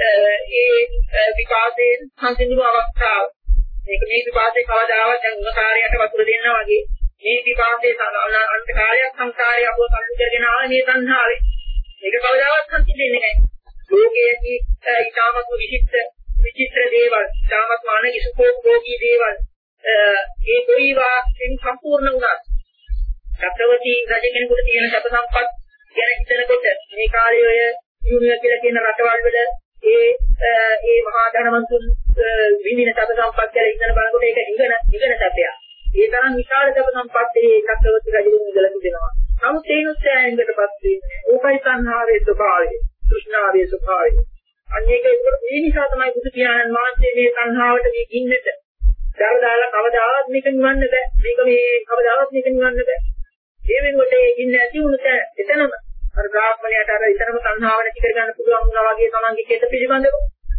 [SPEAKER 3] ඒ විපාදයෙන් සංසිඳුණු අවස්ථාව. මේක මේ විපාදේ කවදාවත් දැන් උණකාරයට වතුර දෙන්නා වගේ මේ විපාදේ අන්ත කාලයක් සංසාරය අපව සම්පූර්ණ කරගෙන ආව මේ සංහාවේ. මේක කවදාවත් සංසිඳෙන්නේ නැහැ. ලෝකයේ ඊටමත් විචිත්‍ර විචිත්‍ර දේවල්, ඊටමත් මාන ඉසුකෝපෝගී දේවල් ඒ කොයිවා සම්පූර්ණ වුණා. චක්‍රවර්ති රජ කෙනෙකුට තියෙන සැප සම්පත් ගැන හිතනකොට මේ කාලේ ඔය යුනිය කියලා කියන රටවල් වල ඒ ඒ මහා ධනවන්තුන් විඳින සැප සම්පත් ගැන හිතන බලනකොට ඒක ඉගෙන ඉගෙන සැපයක්. ඒ තරම් විශාල සැප සම්පත් ඒ චක්‍රවර්ති රජුන් ඉඳලා තිබෙනවා. නමුත් ඒනොත් ඇයෙන්කටපත් වෙන්නේ. ඕකයි සංහාවේ ස්වභාවය, තෘෂ්ණාවේ ස්වභාවය. අන්නේක ඒ නිසා තමයි බුදු පියාණන් වහන්සේ මේ සංහාවට මේ කින්නට දාලා කවදාවත් මේක නිවන්න බෑ. මේක මේ කවදාවත් මේක නිවන්න බෑ. ඒ වෙනුවට ඒ ඉන්න ඇති උනට එතනම අර බ්‍රාහ්මණයට අර ඉතනම සංහාව නැති කර ගන්න පුළුවන් වුණා වගේ තමන්ගේ කෙත පිළිබඳව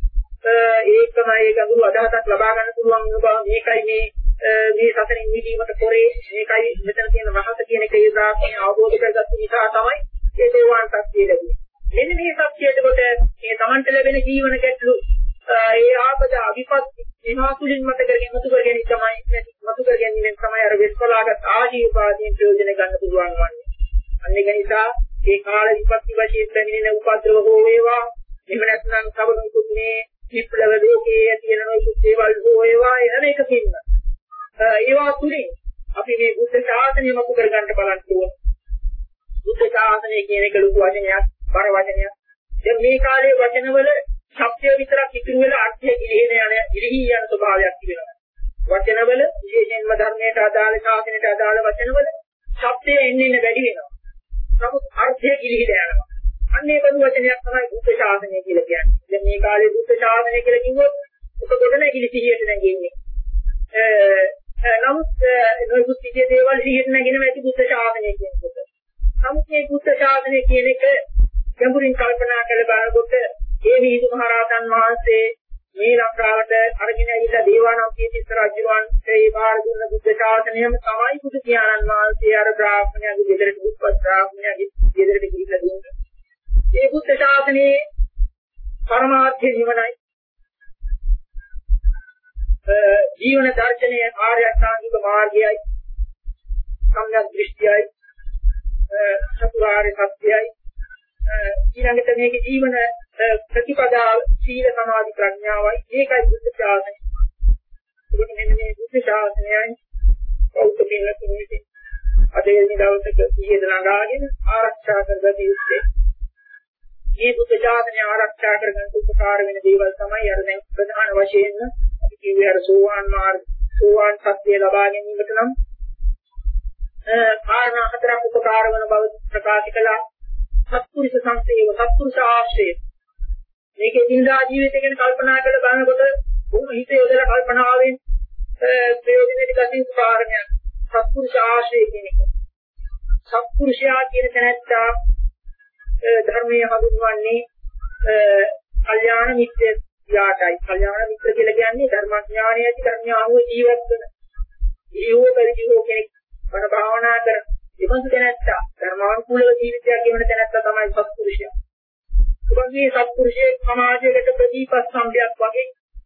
[SPEAKER 3] ඒකම ඒ ගැඹුරු අදහසක් ලබා ගන්න පුළුවන් බව මේකයි මේ මේ සතරින් නිදීමට පොරේ මේකයි මෙතන තියෙන රහස කියන එක ඒ බ්‍රාහ්මණය අවබෝධ කරගත්ත නිසා තමයි ඒ දේවාන් සත්‍යය ලැබුණේ. මෙන්න මේ සත්‍යයට කොට මේ තමන්ට ලැබෙන ජීවන ගැටලු ඒ ආපද අවිපත් මේවා තුලින් මත කරගෙන මතු කරගෙන තමයි මතු කරගෙන තමයි අර වෙස්වලාගත් ආජීවපාදීන් ප්‍රයෝජන ගන්න පුළුවන් වන්නේ. අන්න ඒක නිසා ඒ කාල විපත්ති වශයෙන් පැමිණෙන උපද්‍රව හෝ වේවා එහෙම නැත්නම් කවුරුත් මේ විප්ලව ලෝකයේ තියෙන නොයෙකුත් දේවල් හෝ වේවා එන එකකින්ම ඒවා තුලින් අපි මේ බුද්ධ ශාසනය මතු කර ගන්න බලන්න ඕන. බුද්ධ ශාසනය කියන එක ලොකු වචනයක්, බර වචනයක්. දැන් මේ කාලේ වචනවල ශබ්දය විතරක් ඉතුරු වෙලා අර්ථය ගිලිහෙන යන ඉරිහි යන ස්වභාවයක් තිබෙනවා. වචනවල විශේෂයෙන්ම ධර්මයට අදාළ ශාසනයට අදාළ වචනවල ශබ්දය එන්නේ වැඩි වෙනවා. නමුත් අර්ථය ගිලිහිලා යනවා. අන්න ඒ බඳු වචනයක් තමයි බුද්ධ ශාසනය කියලා කියන්නේ. දැන් මේ කාලේ බුද්ධ ශාසනය කියලා කිව්වොත් ඔක ගොඩන ඉලිසිහියට නැගෙන්නේ. නමුත් නොයෙකුත් විදිහේ දේවල් සිහියට නැගෙන ඇති බුද්ධ ශාසනය කියනකොට. නමුත් මේ බුද්ධ ශාසනය කියන එක ගැඹුරින් කල්පනා කරලා බලනකොට ඒ විහිදු මහරහතන් වහන්සේ මේ ලංකාවට අරගෙන ඇවිල්ලා දේවානම්පිය තිස්ස රජුන් ඒ බාර දුන්න බුද්ධ ශාසනයම තමයි බුදු පියාණන් වහන්සේ අර බ්‍රාහ්මණයගේ ගෙදරට දුප්පත් බ්‍රාහ්මණයගේ ගෙදරට ගිහිල්ලා දුන්නේ. මේ බුද්ධ ශාසනයේ පරමාර්ථය නිවනයි. ජීවන දර්ශනයේ ආර්ය අෂ්ටාංගික මාර්ගයයි. සම්‍යක් දෘෂ්ටියයි. චතුරාර්ය සත්‍යයයි. ඊළඟට මේකේ ජීවන ප්‍රතිපදාව සීල සමාධි ප්‍රඥාවයි ඒකයි බුද්ධ ශාසනය. ඒක මෙන්න මේ බුද්ධ ශාසනයයි කවුද කියලා කියන්නේ. අද එනි දවසක ඊයේ ළඟාගෙන ආරක්ෂා කරගත යුත්තේ. මේ බුද්ධ ශාසනය ආරක්ෂා කරගන්න උපකාර වෙන දේවල් තමයි අර දැන් ප්‍රධාන වශයෙන්ම අපි කිව්වේ අර සෝවාන් මාර්ග සෝවාන් සත්‍ය ලබා ගැනීමට නම් කාරණා හතරක් උපකාර වන බව ප්‍රකාශ කළා. සත්පුරුෂ සංසේව සත්පුරුෂ ආශ්‍රය. මේකේ දිනදා ජීවිතය ගැන කල්පනා කරලා බලනකොට උන් හිතේ යොදලා කල්පනාවෙන් ප්‍රයෝජනෙට ගන්න කාරණයක් සත්පුරුෂ ආශ්‍රය කියන එක. සත්පුරුෂයා කියන තැනත්තා ධර්මයේ හඳුන්වන්නේ කල්යාණ මිත්‍රයාටයි. කල්යාණ මිත්‍ර කියලා කියන්නේ ධර්මඥානය ඇති ධර්මඥානුව ජීවත් වෙන. ජීවෝ පරිජීවෝ කෙනෙක් වන භාවනා කර ඉබඳු තැනත්තා ධර්මානුකූලව ජීවිතයක් ගෙවන තැනත්තා තමයි සත්පුරුෂයා. උපන්ගේ සත්පුරුෂයේ සමාජයකට ප්‍රතිපස්සම්භයක් වගේ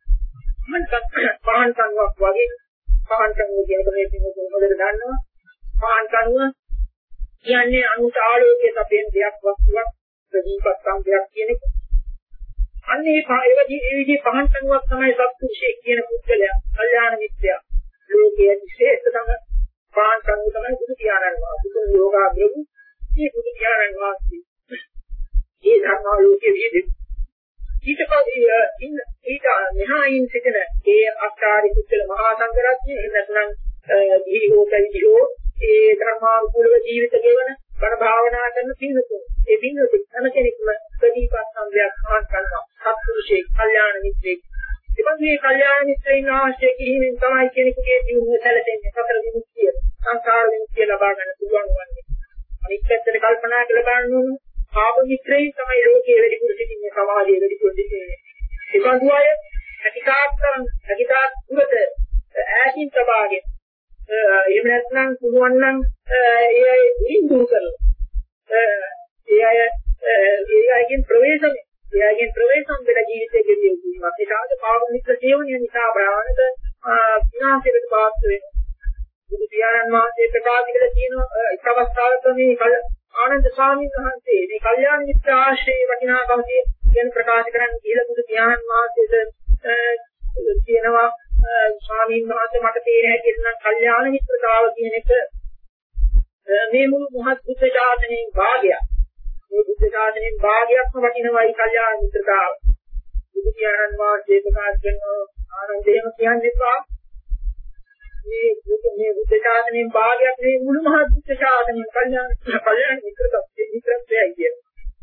[SPEAKER 3] පහන් කනුවක් වගේ පහන් කනුව කියන මේ පිටු හොඳට දන්නවා. පහන් කනුව කියන්නේ අනුසාරෝකයේ තපෙන් දෙයක් වස්තුවක් ප්‍රදීපත් සංගයක් කියන එක. අන්න ඒ ඒ විදිහේ පහන් කණුවක් තමයි සත්පුරුෂයෙක් කියන පුද්ගලයා, කල්යාණ මිත්‍රයා. ලෝකයේ විශේෂ තමයි පහන් කණුව තමයි බුදු පියාණන් වහන්සේ. යෝගාග්‍රහු මේ බුදු පියාණන් වහන්සේ. මේ ධර්ම ලෝකයේ විදිහට ඊට පස්සේ ඉන්න ඊට මෙහායින් සිටින ඒ අක්කාරි පුද්ගල මහා සංඝරත්නය එහෙම නැත්නම් දීහෝ කයිදීහෝ ඒ ධර්මානුකූලව ජීවිත ගෙවන බණ භාවනා කරන පින්වතුන් ඒ පින්වතුන් හැම කෙනෙක්ම ප්‍රදීපත් සංගයක් පහන් කරනවා. සත්පුරුෂයෙක්, කල්යාණ මිත්‍රයෙක්. ඉතින් මේ කල්යාණ මිත්‍රයින් ආශ්‍රය කිරීමෙන් තමයි කෙනෙකුගේ ජීවිතය සැලසෙන්නේ. සතර විමුක්තිය, සංසාර විමුක්තිය ලබා ගන්න පුළුවන් වන්නේ. අනිත් පැත්තට කල්පනා කරලා බලන්න ඕන ආප මිත්‍රයින් තමයි ලෝකයේ වැඩිපුර සිටින්නේ, සමාජයේ වැඩිපුර සිටින්නේ. ඒ වගේ අය අතිකාත්තරන් අතිකාත් දුරට ඈතින් තබාගෙන එහෙම නැත්නම් පුළුවන් නම් ඒ අය ඉඳු කරලා ඒ අය ඒ අයගෙන් ප්‍රවේශම ඒ අයගෙන් ප්‍රවේශම් වෙලා ජීවිතය ගෙවියුවා. ඒකාද පාප මිත්‍ර ජීවනය නිසා භයානක විනාශයකට පාත් වෙනවා. බුදු පියාණන් වහන්සේ ප්‍රකාශ කළ තියෙනවා එක් අවස්ථාවක මේ ආනන්ද ස්වාමීන් වහන්සේ මේ කල්යාණ මිත්‍ර ආශ්‍රයේ වටිනාකම කියන ප්‍රකාශ කරන්න කියලා බුදු පියාණන් වහන්සේට කියනවා ස්වාමීන් වහන්සේ මට තේරෙන හැටියට නම් කල්යාණ මිත්‍රතාව කියන එක මේ මුළු මහත් බුද්ධ ශාසනයෙන් භාගයක්. මේ බුද්ධ ශාසනයෙන් භාගයක්ම වටිනවයි කල්යාණ මිත්‍රතාව. බුදු පියාණන් වහන්සේ ප්‍රකාශ කරන ආනන්දේම කියන්නේ පා මේ මේ බුද්ධ ශාසනයෙන් භාගයක් නෙවෙයි මුළු මහත් බුද්ධ ශාසනයෙන් කල්යාණ කල්යාණ මිත්‍රතාව මිත්‍රත්වයයි කියන්නේ.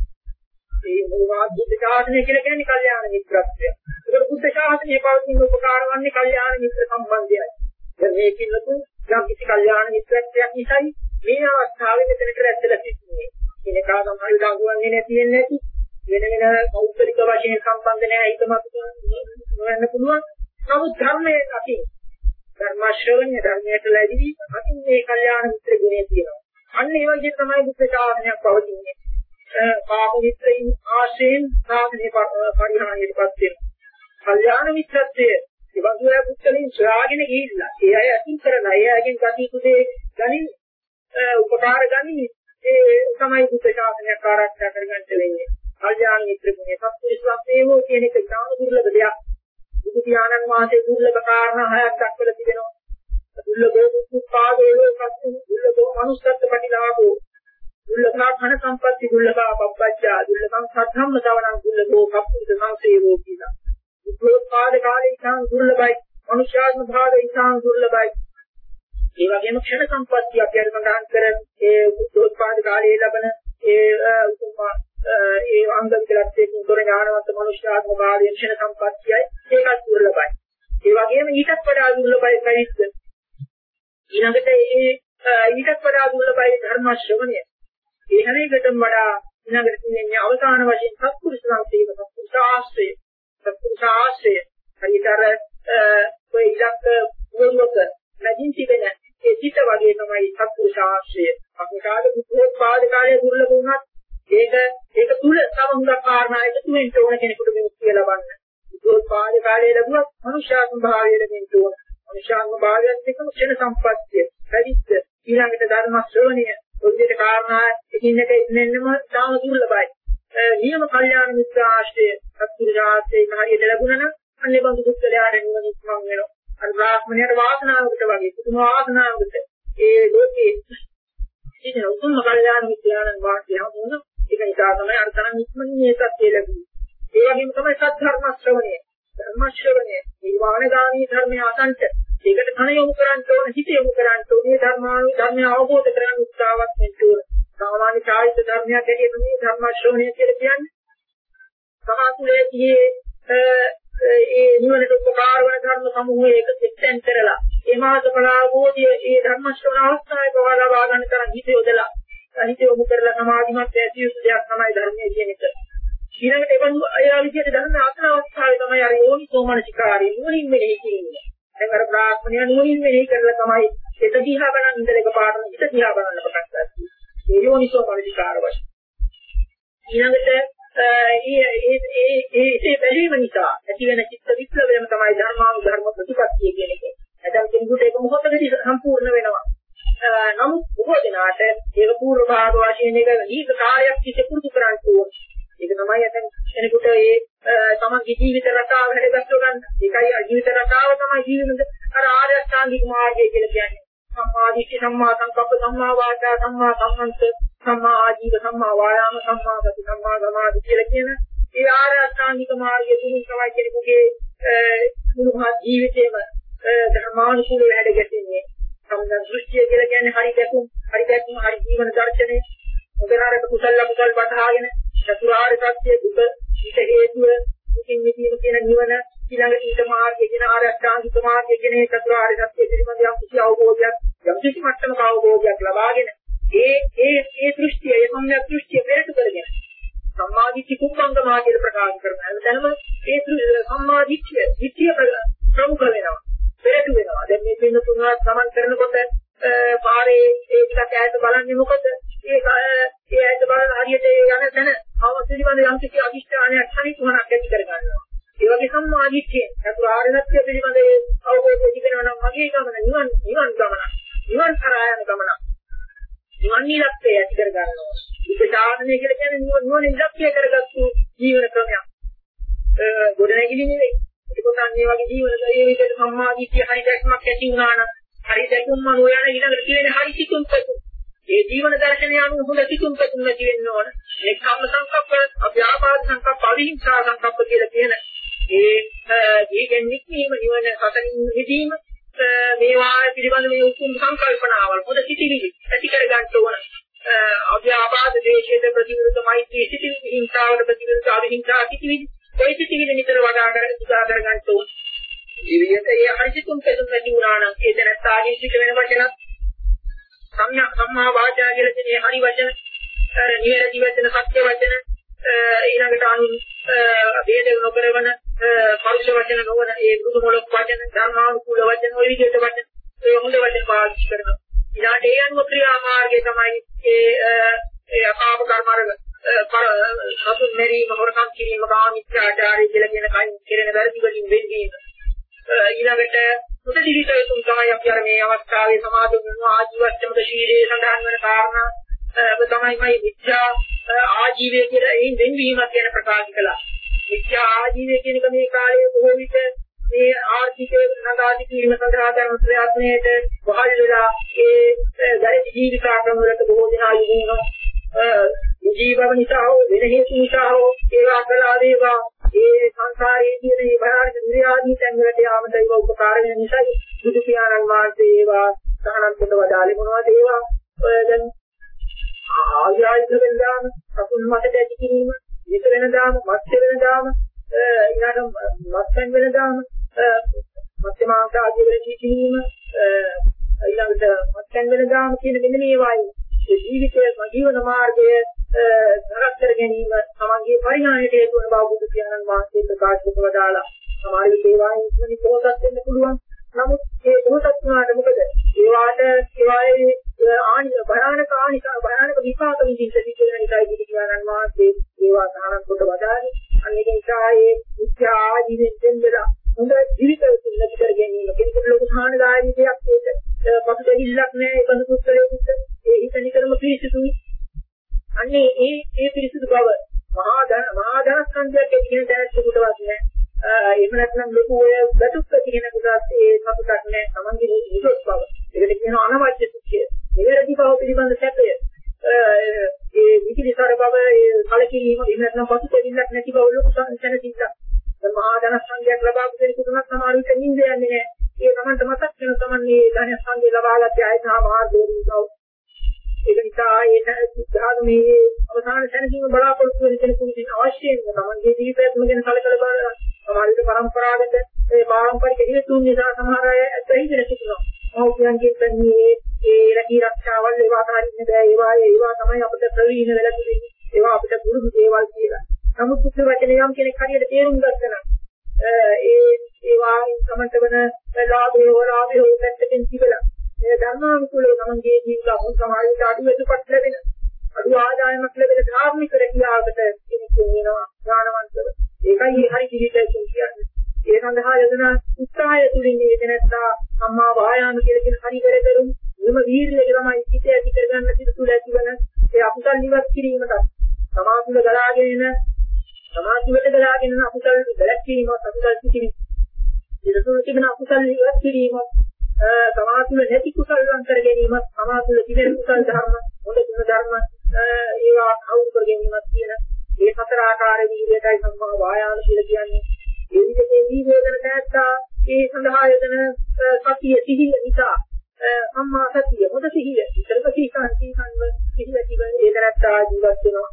[SPEAKER 3] මේ මුළු මහත් බුද්ධ ශාසනය කියලා කියන්නේ කල්යාණ මිත්‍රත්වය. ඒක බුද්ධ ශාසනයේ පවතින උපකාර වන්නේ කල්යාණ මිත්‍ර සම්බන්ධයයි. දැන් මේ කින්නතුන් යම් කිසි කල්යාණ මිත්‍රත්වයක් නිසායි මේ අවස්ථාවේ මෙතනට රැඳලා සිටින්නේ. ඒකා තමයි දඟුවන්නේ නැති වෙන්නේ නැති. වෙන වෙන කෞෂලික වශයෙන් සම්බන්ධ නැහැ හිතමත් වෙන්න පුළුවන්. නමුත් ධර්මයේ අපි ධර්ම ශ්‍රවණය ධර්මයට ලැබී අපි මේ කල්යාණ මිත්‍ර ගුණය තියෙනවා. අන්න ඒ වගේ තමයි බුද්ධ ශාසනයක් පවතින්නේ. පාප මිත්‍රයින් ආශ්‍රයෙන් සාසනය පරිහානියටපත් වෙනවා. කල්යාණ මිත්‍රත්වයේ ඉවදුර පුත්‍රයන් ශ්‍රාගෙන ගිහිල්ලා ඒ අය අතින් කරලා ඒ අයගෙන් කටයුතු ගනින් උපකාර ගනින් ඒ තමයි බුද්ධ ශාසනයක් ආරක්ෂා කරගන්න වෙන්නේ. කල්යාණ මිත්‍ර ගුණය සත්පුරුෂත්වයේ කියන එක ඉතාම දුර්ලභ දෙයක්. බුදු පියාණන් වහන්සේ දුර්ලභ කාරණා හයක් දක්වලා තිබෙනවා. දුර්ලභෝ උත්පාදෝ ලෝකස්ස දුර්ලභෝ මනුස්සත්ව ප්‍රතිලාභෝ දුර්ලභා ධන සම්පatti දුර්ලභා පබ්බච්චා දුර්ලභං සද්ධම්ම සවණං දුර්ලභෝ කප්පුත සංසේවෝ කියලා. උත්පාද කාලේ ඉතාම දුර්ලභයි. මනුෂ්‍යාත්ම භාවය ඉතාම දුර්ලභයි. ඒ වගේම ක්ෂණ සම්පatti අපි අර සඳහන් කරන ඒ උත්පාද කාලයේ ලැබෙන ඒ උතුම්මා ඒ අංගම් දෙකක් තොර ඥානවන්ත මනුෂ්‍යාත්ම භාවයෙන් ක්ෂණ සම්පත්තියයි ඒකත් දුර්ලභයි. ඒ වගේම ඊටත් වඩා දුර්ලභයි කයිස්ස. ඊළඟට ඒ ඊටත් වඩා දුර්ලභයි ධර්ම ශ්‍රවණය. ඒ හැම එකටම වඩා ඊළඟට තියෙන්නේ අවසාන වශයෙන් සත්පුරුෂ සංසේව සත්පුරුෂ ආශ්‍රය. සත්පුරුෂ ආශ්‍රය හරිතර ඔය ඉලක්ක වුණොත් නැගින් තිබෙන ඒ සිත වගේ තමයි සත්පුරුෂ ආශ්‍රය. අපි කාලේ බුද්ධෝත්පාද කාලයේ දුර්ලභ වුණත් ඒක ඒක තුල තව හුඟක් කාරණා එකතු වෙන්න ඕන කෙනෙකුට විමුක්තිය ලබන්න. බුද්ධෝත්පාද කාලයේ ලැබුවත් මනුෂ්‍යාත්ම භාවය ලැබෙන්න ඕන. මනුෂ්‍යාත්ම භාවයත් එක්කම ක්ෂණ සම්පත්තිය, පරිත්‍ත, ඊළඟට ධර්ම ශ්‍රවණය, ඔය කාරණා එකින් එක ඉන්නෙන්නම තාම දුර්ලභයි. නියම කල්යාණ මිත්‍ර ආශ්‍රය, සත්පුරුෂ ආශ්‍රය හරියට ලැබුණා නම් අන්නේ බඳු දුක්ඛලයාට නිවන ඉක්මන් වෙනවා. අර බ්‍රාහ්මණයට වාසනාවකට වගේ පුදුම වාසනාවකට ඒ ලෝකේ ඉතින් උතුම් කල්යාණ මිත්‍යාණන් වාක්‍යය වුණා. ඒක නිසා තමයි අර තරම් ඉක්මනින් මේ සත්‍ය ලැබුණේ. ඒ වගේම තමයි සත්‍ය ධර්ම ශ්‍රවණය. ධර්ම ශ්‍රවණය නිවාණගාමී ධර්මය අසංච. ඒකට කන යොමු කරන්න ඕන, හිත යොමු කරන්න ඕන. මේ ධර්මානු ධර්මය අවබෝධ කරගන්න උත්සාහවත් වෙන්න ඕන. සාමාන්‍ය චාරිත්‍ර ධර්මයක් ඇටියට මේ ධර්ම ශ්‍රවණය කියලා කියන්නේ. සමාතුලේදී ඒ නිවනට උපකාර වන ධර්ම සමූහයේ එක එක්තෙන් කරලා ඒ මාර්ගඵලාභෝධිය ඒ ධර්ම ශ්‍රවණ අවස්ථාවේ බව ලබා ගන්න තරම් හිත යොදලා හිත යොමු කරලා සමාධිමත් ඇති යුතු දෙයක් තමයි ධර්මයේ කියන එක. ඊළඟට ඒවන් අය විදිහට ධර්ම අසන අවස්ථාවේ තමයි අර යෝනිසෝ මනසිකාරය නුවණින් මෙහෙය කියන්නේ. දැන් අර බ්‍රාහ්මණය නුවණින් මෙහෙය කරලා තමයි ඒක දිහා බලන ඉඳලා එකපාරටම හිත දිහා බලන්න පටන් ගන්නවා. ඒ යෝනිසෝ මනසිකාර වශයෙන්. ඊළඟට ඒ ඒ ඒ ඒ බැලීම නිසා ඇති වෙන චිත්ත විප්ලවයම තමයි ධර්මානු ධර්ම ප්‍රතිපත්තිය කියන එක. නැත්නම් කෙනෙකුට ඒක මොහොතකදී සම්පූර්ණ වෙනවා. නමුත් බොහෝ දෙනාට ඒක පූර්ව භාග වශයෙන් එක දීර්ඝ කාලයක් තිස්සේ පුරුදු කරන්න ඕන. ඒ තමන්ගේ ජීවිත රටාව හැදගස්ව ගන්න. ඒකයි ජීවිත රටාව තමයි ජීවිත අර ආර්ය අෂ්ටාංගික මාර්ගය කියලා කියන්නේ. සම්මා දිට්ඨි, සම්මා සංකප්ප, සම්මා වාචා, සම්මා කම්මන්ත, සම්මා ආජීව, සම්මා වායාම, සම්මා සති, සම්මා සමාධි කියලා කියන ඒ ආර්ය අෂ්ටාංගික මාර්ගය තුලින් තමයි කෙනෙකුගේ මුළු මහත් ජීවිතේම ධර්මානුකූලව හැදගැටෙන්නේ. සම්මා දෘෂ්ටිය කියලා කියන්නේ හරි දැකුම්, හරි දැකුම්, හරි ජීවන දර්ශනය. මොකද කුසල කුසල වටහාගෙන චතුරාර්ය සත්‍ය දුක ඊට හේතුව මුකින් මිදීම කියන නිවන ඊළඟට ඊට මාර්ගය කියන ආර්ය අෂ්ටාංගික මාර්ගය කියන ඒ චතුරාර්ය සත්‍ය පිළිබඳ යම් කිසි අවබෝධයක් යම් කිසි මට්ටමක අවබෝධයක් ලබාගෙන ඒ ඒ ඒ දෘෂ්ටිය ඒ සම්‍යක් දෘෂ්ටිය පෙරට කරගෙන සම්මාදිට්ඨි කුම්භංගමා කියලා ප්‍රකාශ කරනවා. එතනම ඒ සම්මාදිට්ඨිය දිට්ඨිය ප්‍රමුඛ වෙනවා. පෙරට වෙනවා. දැන් මේ පින්න තුනක් සමන් කරනකොට පාරේ ඒ ටිකක් ඈත බලන්නේ මොකද? ඒ ඒ ඈත බලන හරියට යන තැන අවසිලිවඳ යම් කිසි අදිෂ්ඨානයක් හරිතුණක් ඇති කර ගන්නවා. ඒ වගේ සම්මාදිට්ඨිය චතුරාර්ය සත්‍ය පිළිබඳ අවබෝධය තිබෙනවා නම් මගේ ගමන නිවන් නිවන් ගමන. නිවන් කරා යන ගමන. නිවන් නිලක්කය ඇති කර ගන්නවා. විචාරණය කියලා කියන්නේ නිවන නිලක්කය කරගත්තු ජීවන ක්‍රමයක්. ඒ ගොඩනැගිලි නෙවෙයි. ඒකත් අන්නේ වගේ ජීවන ඒ විදිහට සම්මාදිට්ඨිය හරි දැක්මක් ඇති වුණා නම් හරි දැක්මම නොයන ඊළඟට කියන්නේ හරි සිතුම් පැතුම්. ඒ ජීවන දර්ශනය අනුව හොඳ සිතුම් පැතුම් නැති වෙන්න ඕන. ඒ කම්ම සංකප්ප, අව්‍යාපාද සංකප්ප, අවිහිංසා සංකප්ප කියලා කියන ඒ දීගෙන් නික්මීම නිවන සතරින් මිදීම මේවා පිළිබඳ මේ උතුම් සංකල්පනාවල් පොද සිටිවිලි ඇති කර ගන්න ඕන. අව්‍යාපාද දේශයේ ප්‍රතිවිරුද්ධ මෛත්‍රී සිටිවිලි, හිංසාවට ප්‍රතිවිරුද්ධ අවිහිංසා සිටිවිලි, කොයි සිටිවිලි නිතර වඩා කර උදා කර ගන්න ඕන. ජීවිතයේ ඒ හරිසිතුම් පෙතුම් නැති වුණා නම් ඒ දැනත්තාගේ සිට වෙන වචන සම්මා සම්මා වාචා කියලා කියන්නේ හරි වචන, නිවැරදි වචන, සත්‍ය වචන, ඊළඟට අනු වේද නොකරවන පරුෂ වචන නොවන ඒ බුදු මොලොක් වචන, ධර්මානුකූල වචන, ඔය විදිහට වචන ඒ හොඳ වචන පාවිච්චි කරනවා. ඊළඟට ඒ අනුව ක්‍රියා මාර්ගය තමයි ඒ ඒ අපාප කර්මරග සතුන් මෙරීම, හොරකම් කිරීම, කාමීත්‍යාචාරය කියලා කියන කයින් කෙරෙන වැරදි වලින් වෙන්වීම. ඊළඟට මුද ජීවිතය තුන් තමයි අපි අර මේ අවස්ථාවේ සමාදන් වෙනවා ආජීවශ්‍රමක ශීලයේ සඳහන් වෙන කාරණා ඔබ තමයිමයි මිත්‍යා ආජීවය කියලා එයින් වෙන්වීමක් ගැන ප්‍රකාශ කළා. මිත්‍යා ආජීවය කියන එක මේ කාලයේ බොහෝ විට මේ ආර්ථික නදාදි කිරීම සඳහා කරන ප්‍රයත්නයේද වහල් වෙලා ඒ දැරිත ජීවිත ක්‍රම වලට බොහෝ දෙනා යොමුනවා. ජීවව නිසා හෝ වෙන හේතු නිසා හෝ ඒවා කළා දේවා ඒ සංසාරයේ තියෙන මේ භයානක නිර්යාදී තැන්වලට යාමට ඒක උපකාර වෙන නිසා බුදු පියාණන් වහන්සේ ඒවා සහනත් කොට වදාළේ මොනවද ඒවා ඔය දැන් ආයයිත වෙනදාම සතුන් මතට ඇති කිරීම විත වෙනදාම මත්ය වෙනදාම ඊළඟ මත්යන් වෙනදාම මත්ය මාංශ ආදී වෙලී කිරීම ඊළඟට මත්යන් වෙනදාම කියන මෙන්න මේවායි ජීවිතයේ ජීවන මාර්ගයේ දරස් කර ගැනීම සමාජයේ පරිණාමයට හේතු වන බව බුදු පියාණන් වහන්සේ ප්‍රකාශ කොට වදාලා සමාජයේ සේවාවෙන් ඉක්මනින් පොහොසත් වෙන්න පුළුවන්. නමුත් ඒ පොහොසත් වුණාට මොකද? ඒවාට ඒවායේ ආනි භයානක ආනි භයානක විපාක විඳින්න සිදු වෙන එකයි බුදු පියාණන් වහන්සේ ඒවා සාහනක් කොට වදාළේ. අනික නිසා ඒ මුඛ්‍ය ආජීවෙන් දෙන්නලා හොඳ ජීවිතයක් නැති කර ගැනීම කෙනෙකුට ලොකු සාහනදායී දෙයක් ඒක පසුතැවිල්ලක් නෑ. ඒ බඳු පුස්තකයකට ඒ හිත නිතරම පිරිසිදුයි. අන්නේ ඒ ඒ පිරිසිදු බව මහා ධන මහා ධනස්කන්ධයක් කියන දැනටුකටවත් නෑ. එහෙම නැත්නම් ලොකු ඔය ගැටුක් කියන කොටස් ඒ සතුටක් නෑ. Tamange නිරොත් බව. ඒකට කියනවා අනවශ්‍ය සුඛය. නිවැරදි බව පිළිබඳ සැපය. ඒ විචිලිතර බව ඒ කලකිරීම එහෙම නැත්නම් පසුතැවිල්ලක් නැති බව ලොකු සංසනසිල්ලක්. මහා ධනස්කන්ධයක් ලබාපු කෙනෙකුට නම් සමහර විට නිින්ද යන්නේ නෑ. ඒ Tamanට මතක් වෙන Taman මේ ධනස්කන්ධය ලබාගත්ත ආයතන මාර්ගයේ බව. ඒක නිසා ඒක ධාර්මයේ අවසාන සැනසීම බලාපොරොත්තු වෙන කෙනෙකුට අවශ්‍ය වෙන තමන්ගේ ජීවිතයම ගැන කලකල බලන සමහර විට පරම්පරාගත ඒ පාරම්පරික හේතුන් නිසා සමහර අය ඇතිවෙන සිටිනවා. මෞඛ්‍යයන්ගේ තන්නේ ඒ රැකී ආරක්ෂාවල් ඒවා කාරින්න බෑ. ඒවා ඒවා තමයි අපිට ප්‍රවීණ වෙලා තිබෙන්නේ. ඒවා අපිට පුරුදු දේවල් කියලා. නමුත් පුත් වචනේ යම් කෙනෙක් හරියට තේරුම් ගත්තා නම් ඒ ඒවා තමන්ට වෙන ලාභය වලාභය උපැත්තකින් තිබලා ඒ ධර්මානුකූලව තමන්ගේ ජීවිත අහු සමාජ විට අඩු වෙනපත් ලැබෙන අඩු ආදායමක් ලැබෙන ධාර්මික රැකියාවකට කෙනෙක් වෙනවා ඥානවන්තව. ඒකයි හරි ජීවිතය කියන්නේ. ඒ සඳහා යොදන උත්සාහය තුළින් මේ වෙනස්සා සම්මා වායාම කියලා කියන හරි වැඩ කරුම් මෙම වීර්යය තමයි සිට ඇති කරගන්න සිට ඇතිවන ඒ අකුසල් නිවත් කිරීමට සමාධිය ගලාගෙන එන සමාධියට ගලා කිරීම සමාතුල නැති කුසල අන්තර ගැනීම සමාතුල තිබෙන කුසල ධර්ම හොඳ ගුණ ධර්ම ඒවා අවුල් කර ගැනීමක් කියන මේ හතර ආකාර වීර්යයයි සම්මා වායාම කියලා කියන්නේ. ඒ විදිහේ වීර්යයන නැත්තා ඒ සඳහා යොදන සතිය සිහිය නිසා සම්මා සතිය මොද සිහිය ඉතරක සීකන් සීකන්ව සිහිය තිබෙන ඒ නැත්තා ජීවත් වෙනවා.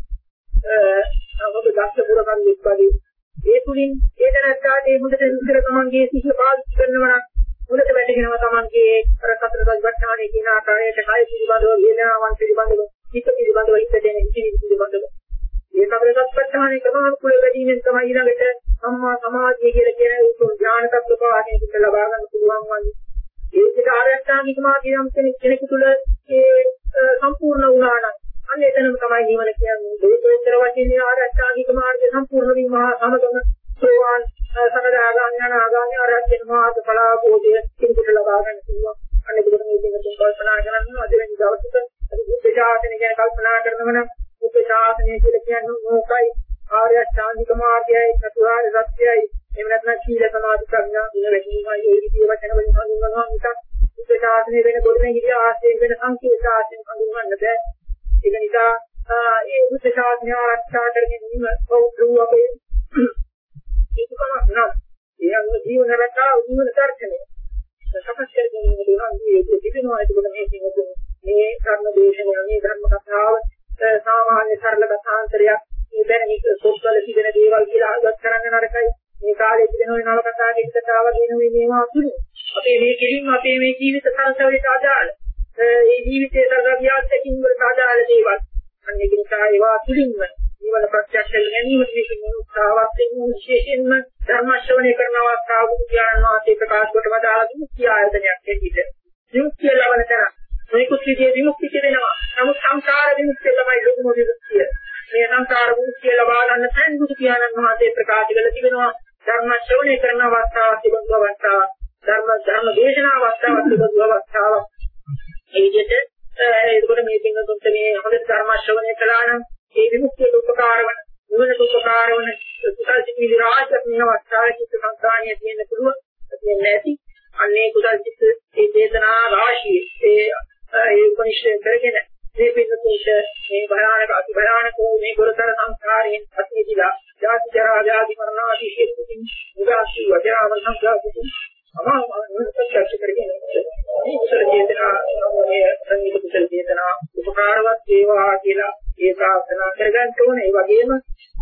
[SPEAKER 3] අහබ දක්ෂ පුරකම් එක්වදී ඒ තුලින් ඒ නැත්තා ඒ මුදට ඉතර තමන්ගේ සිහිය පාවිච්චි කරනවා නම් මුදට වැටෙනවා තමන්ගේ අර සතර සත්‍යඥානෙ කියන ආකාරයට කාය පිළිබඳව වේදනාවන් පිළිබඳව හිත පිළිබඳව හිත දෙන ඉති පිළිබඳව මේ සතර සත්‍යඥානෙ ක්‍රමානුකූල වැඩිමෙන් තමයි ඊළඟට සම්මා සමාධිය කියලා කියන උතුම් ඥාන තත්ත්ව වාහනයකට ලබා ගන්න පුළුවන් වන්නේ. ඒකට ආරෂ්ඨාංගික මාර්ගය නම් කෙනෙකු තුළ ඒ සම්පූර්ණ වුණා නම් අන්න එතනම තමයි නිවන කියන්නේ. දෝෂෝත්තර වශයෙන් ආරෂ්ඨාංගික මාර්ගය සම්පූර්ණ වීම සමගම සෝවාන් සකදාගාමී අනාගාමී ආරහත් මාර්ග ඵලාභෝධය කෙනෙකුට ලබා ගන්න පුළුවන්. අන්න ඒකට මේ දෙක කල්පනා කරනවා. අද වෙනි දවසට බුද්ධ ශාසනය ගැන කල්පනා කරනවා නම් බුද්ධ ශාසනය කියලා කියන්නේ මොකයි? ආර්ය අෂ්ටාංගික මාර්ගයයි චතුරාර්ය සත්‍යයයි එහෙම නැත්නම් සීල සමාධි ප්‍රඥා දින වැඩිමයි ඒ විදිහේ වචන වලින් හඳුන්වනවා මිසක් බුද්ධ ශාසනය වෙන ගොඩනැගිලි ඉතිහි ආශ්‍රයෙන් වෙන සංකේත ආශ්‍රයෙන් හඳුන්වන්න බෑ. ඒක නිසා ඒ බුද්ධ ශාසනය ආරක්ෂා කරගෙන ඉන්න කවුරු අපේ ඒකම නම් ඒ අනුව ජීවන රටාව ජීවන දර්ශනය සකස් කරගෙන ඉන්න දුනා මේ තිබෙනවා. ඒකවල මේ කියන්නේ මේ කර්ම දේශනය මේ ධර්ම කතාව සාමාන්‍ය සරල කථාන්තරයක් මේ දැන මේක සොස්වල තිබෙන දේවල් කියලා අගත් කරන්න නරකයි. මේ කාලේ තිබෙන ওই නව කතා දෙකතාව කියන මේ මේවා අතුරු අපේ මේ කෙලින්ම අපේ මේ ජීවිත සංසාරයට අදාළ ඒ ජීවිතයේ සාගතියකින් වලට අදාළ දේවල් අන්න ඒක නිසා ඒවා අතුරින්ම නිවන ප්‍රත්‍යක්ෂ ගැනීම මේකෙන් උත්සාහවත් වෙන විශේෂයෙන්ම ධර්ම ශ්‍රවණය කරන අවස්ථාව බුදුන් වහන්සේ ප්‍රකාශ කොට වදාළා විමුක්තිය ආයතනයක් දෙවිද විමුක්තිය ලබන තැන මේකුත් විදියේ විමුක්තිය වෙනවා. නමුත් සංසාර විමුක්තිය තමයි ලොකුම විමුක්තිය. මේ සංසාර විමුක්තිය ලබා ගන්න තැන් බුදු පියාණන් වහන්සේ ප්‍රකාශ කළ තිබෙනවා. ධර්ම ශ්‍රවණය කරන අවස්ථාව තිබෙන අවස්ථාව ධර්ම ධර්ම දේශනා අවස්ථාව තිබෙන අවස්ථාව ඒ විදිහට ඒකට මේ පින්වතුන්ට මේ හොඳ ධර්ම ශ්‍රවණය කළා නම් ඒ විමුක්තියට උපකාර වන නිවනට උපකාර වන කුසල සිත් විරාජක වෙන අවස්ථාවේ චිත්ත සංකාණිය තියෙන්න පුළුවන්. තියෙන්නේ නැති අන්නේ කුසල චිත්ත ඒ දේශනා රාශිය ඒ ඒ උපනිෂේ කරගෙන මේ පින්වතුන්ට මේ භයානක අති භයානක මේ ගොරතර සංස්කාරයෙන් අත්මිදලා ජාති ජරා ව්‍යාධි මරණ ආදී හේතුකින් උදාසී වජරාවල් සංස්කාරකින් අමාමහානසත්‍ය කරගෙන මේ කුසල චේතනා මේ සංගීත කුසල චේතනා උපකාරවත් වේවා කියලා ඒ ප්‍රාර්ථනා කරගන්න ඕනේ. ඒ වගේම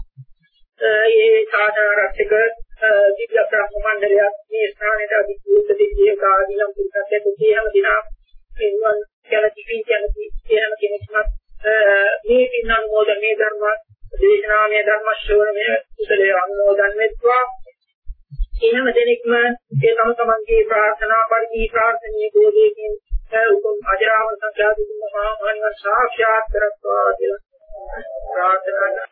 [SPEAKER 3] ඒ සාධාරණක දිව්‍ය ප්‍රාප්ත මණ්ඩලයක් මේ ස්ථානයට අධිකෘත දෙවිය කාදීනම් පුරුෂත්වයට කියහම දිනා එන්වන් කියලා කිවි කියන්නේ කියහම කෙනෙක්ම මේ පින් අනුමෝදන් මේ ධර්ම දේශනාමය ධර්ම ශ්‍රවණය කුසලයේ අනුමෝදන් වෙත්වා. එහෙම දෙනෙක්ම ඒ තම තමන්ගේ ප්‍රාර්ථනා පරිදි ප්‍රාර්ථනීය ගෝධයෙන් උතුම් අජරාමර සංඛ්‍යාත දුන්න මහා මහිම සාක්ෂාත් කරත්වා කියලා ප්‍රාර්ථනා කරනවා.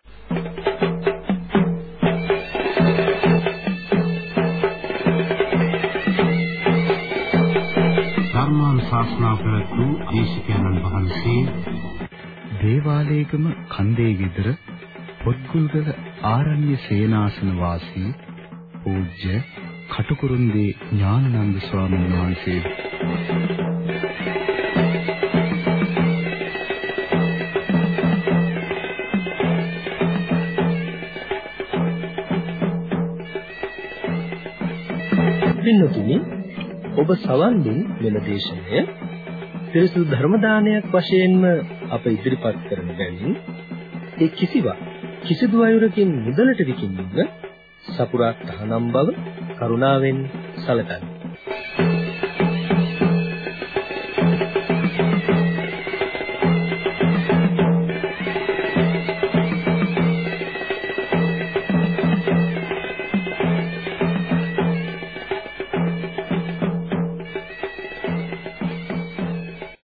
[SPEAKER 4] ධර්මානුශාසනා කරතු දේශකයන්න් වහන්සේ
[SPEAKER 1] දේවාලේගම කන්දේ ගෙදර පොත්ගුල්ගල ආරණ්‍ය සේනාසන වාසී පූජ්‍ය කටුකුරුන්දී ඥානানন্দ ස්වාමීන් වහන්සේ
[SPEAKER 5] පින්නතුනි ඔබ සවන් දුන් මෙම දේශනය පිරිසුදු ධර්ම දානයක් වශයෙන්ම අප ඉදිරිපත් කරන බැවින් ඒ කිසිවක් කිසිදු අයුරකින් මුදලට විකිණීම සපුරා තහනම් බව කරුණාවෙන් සැලකන්න.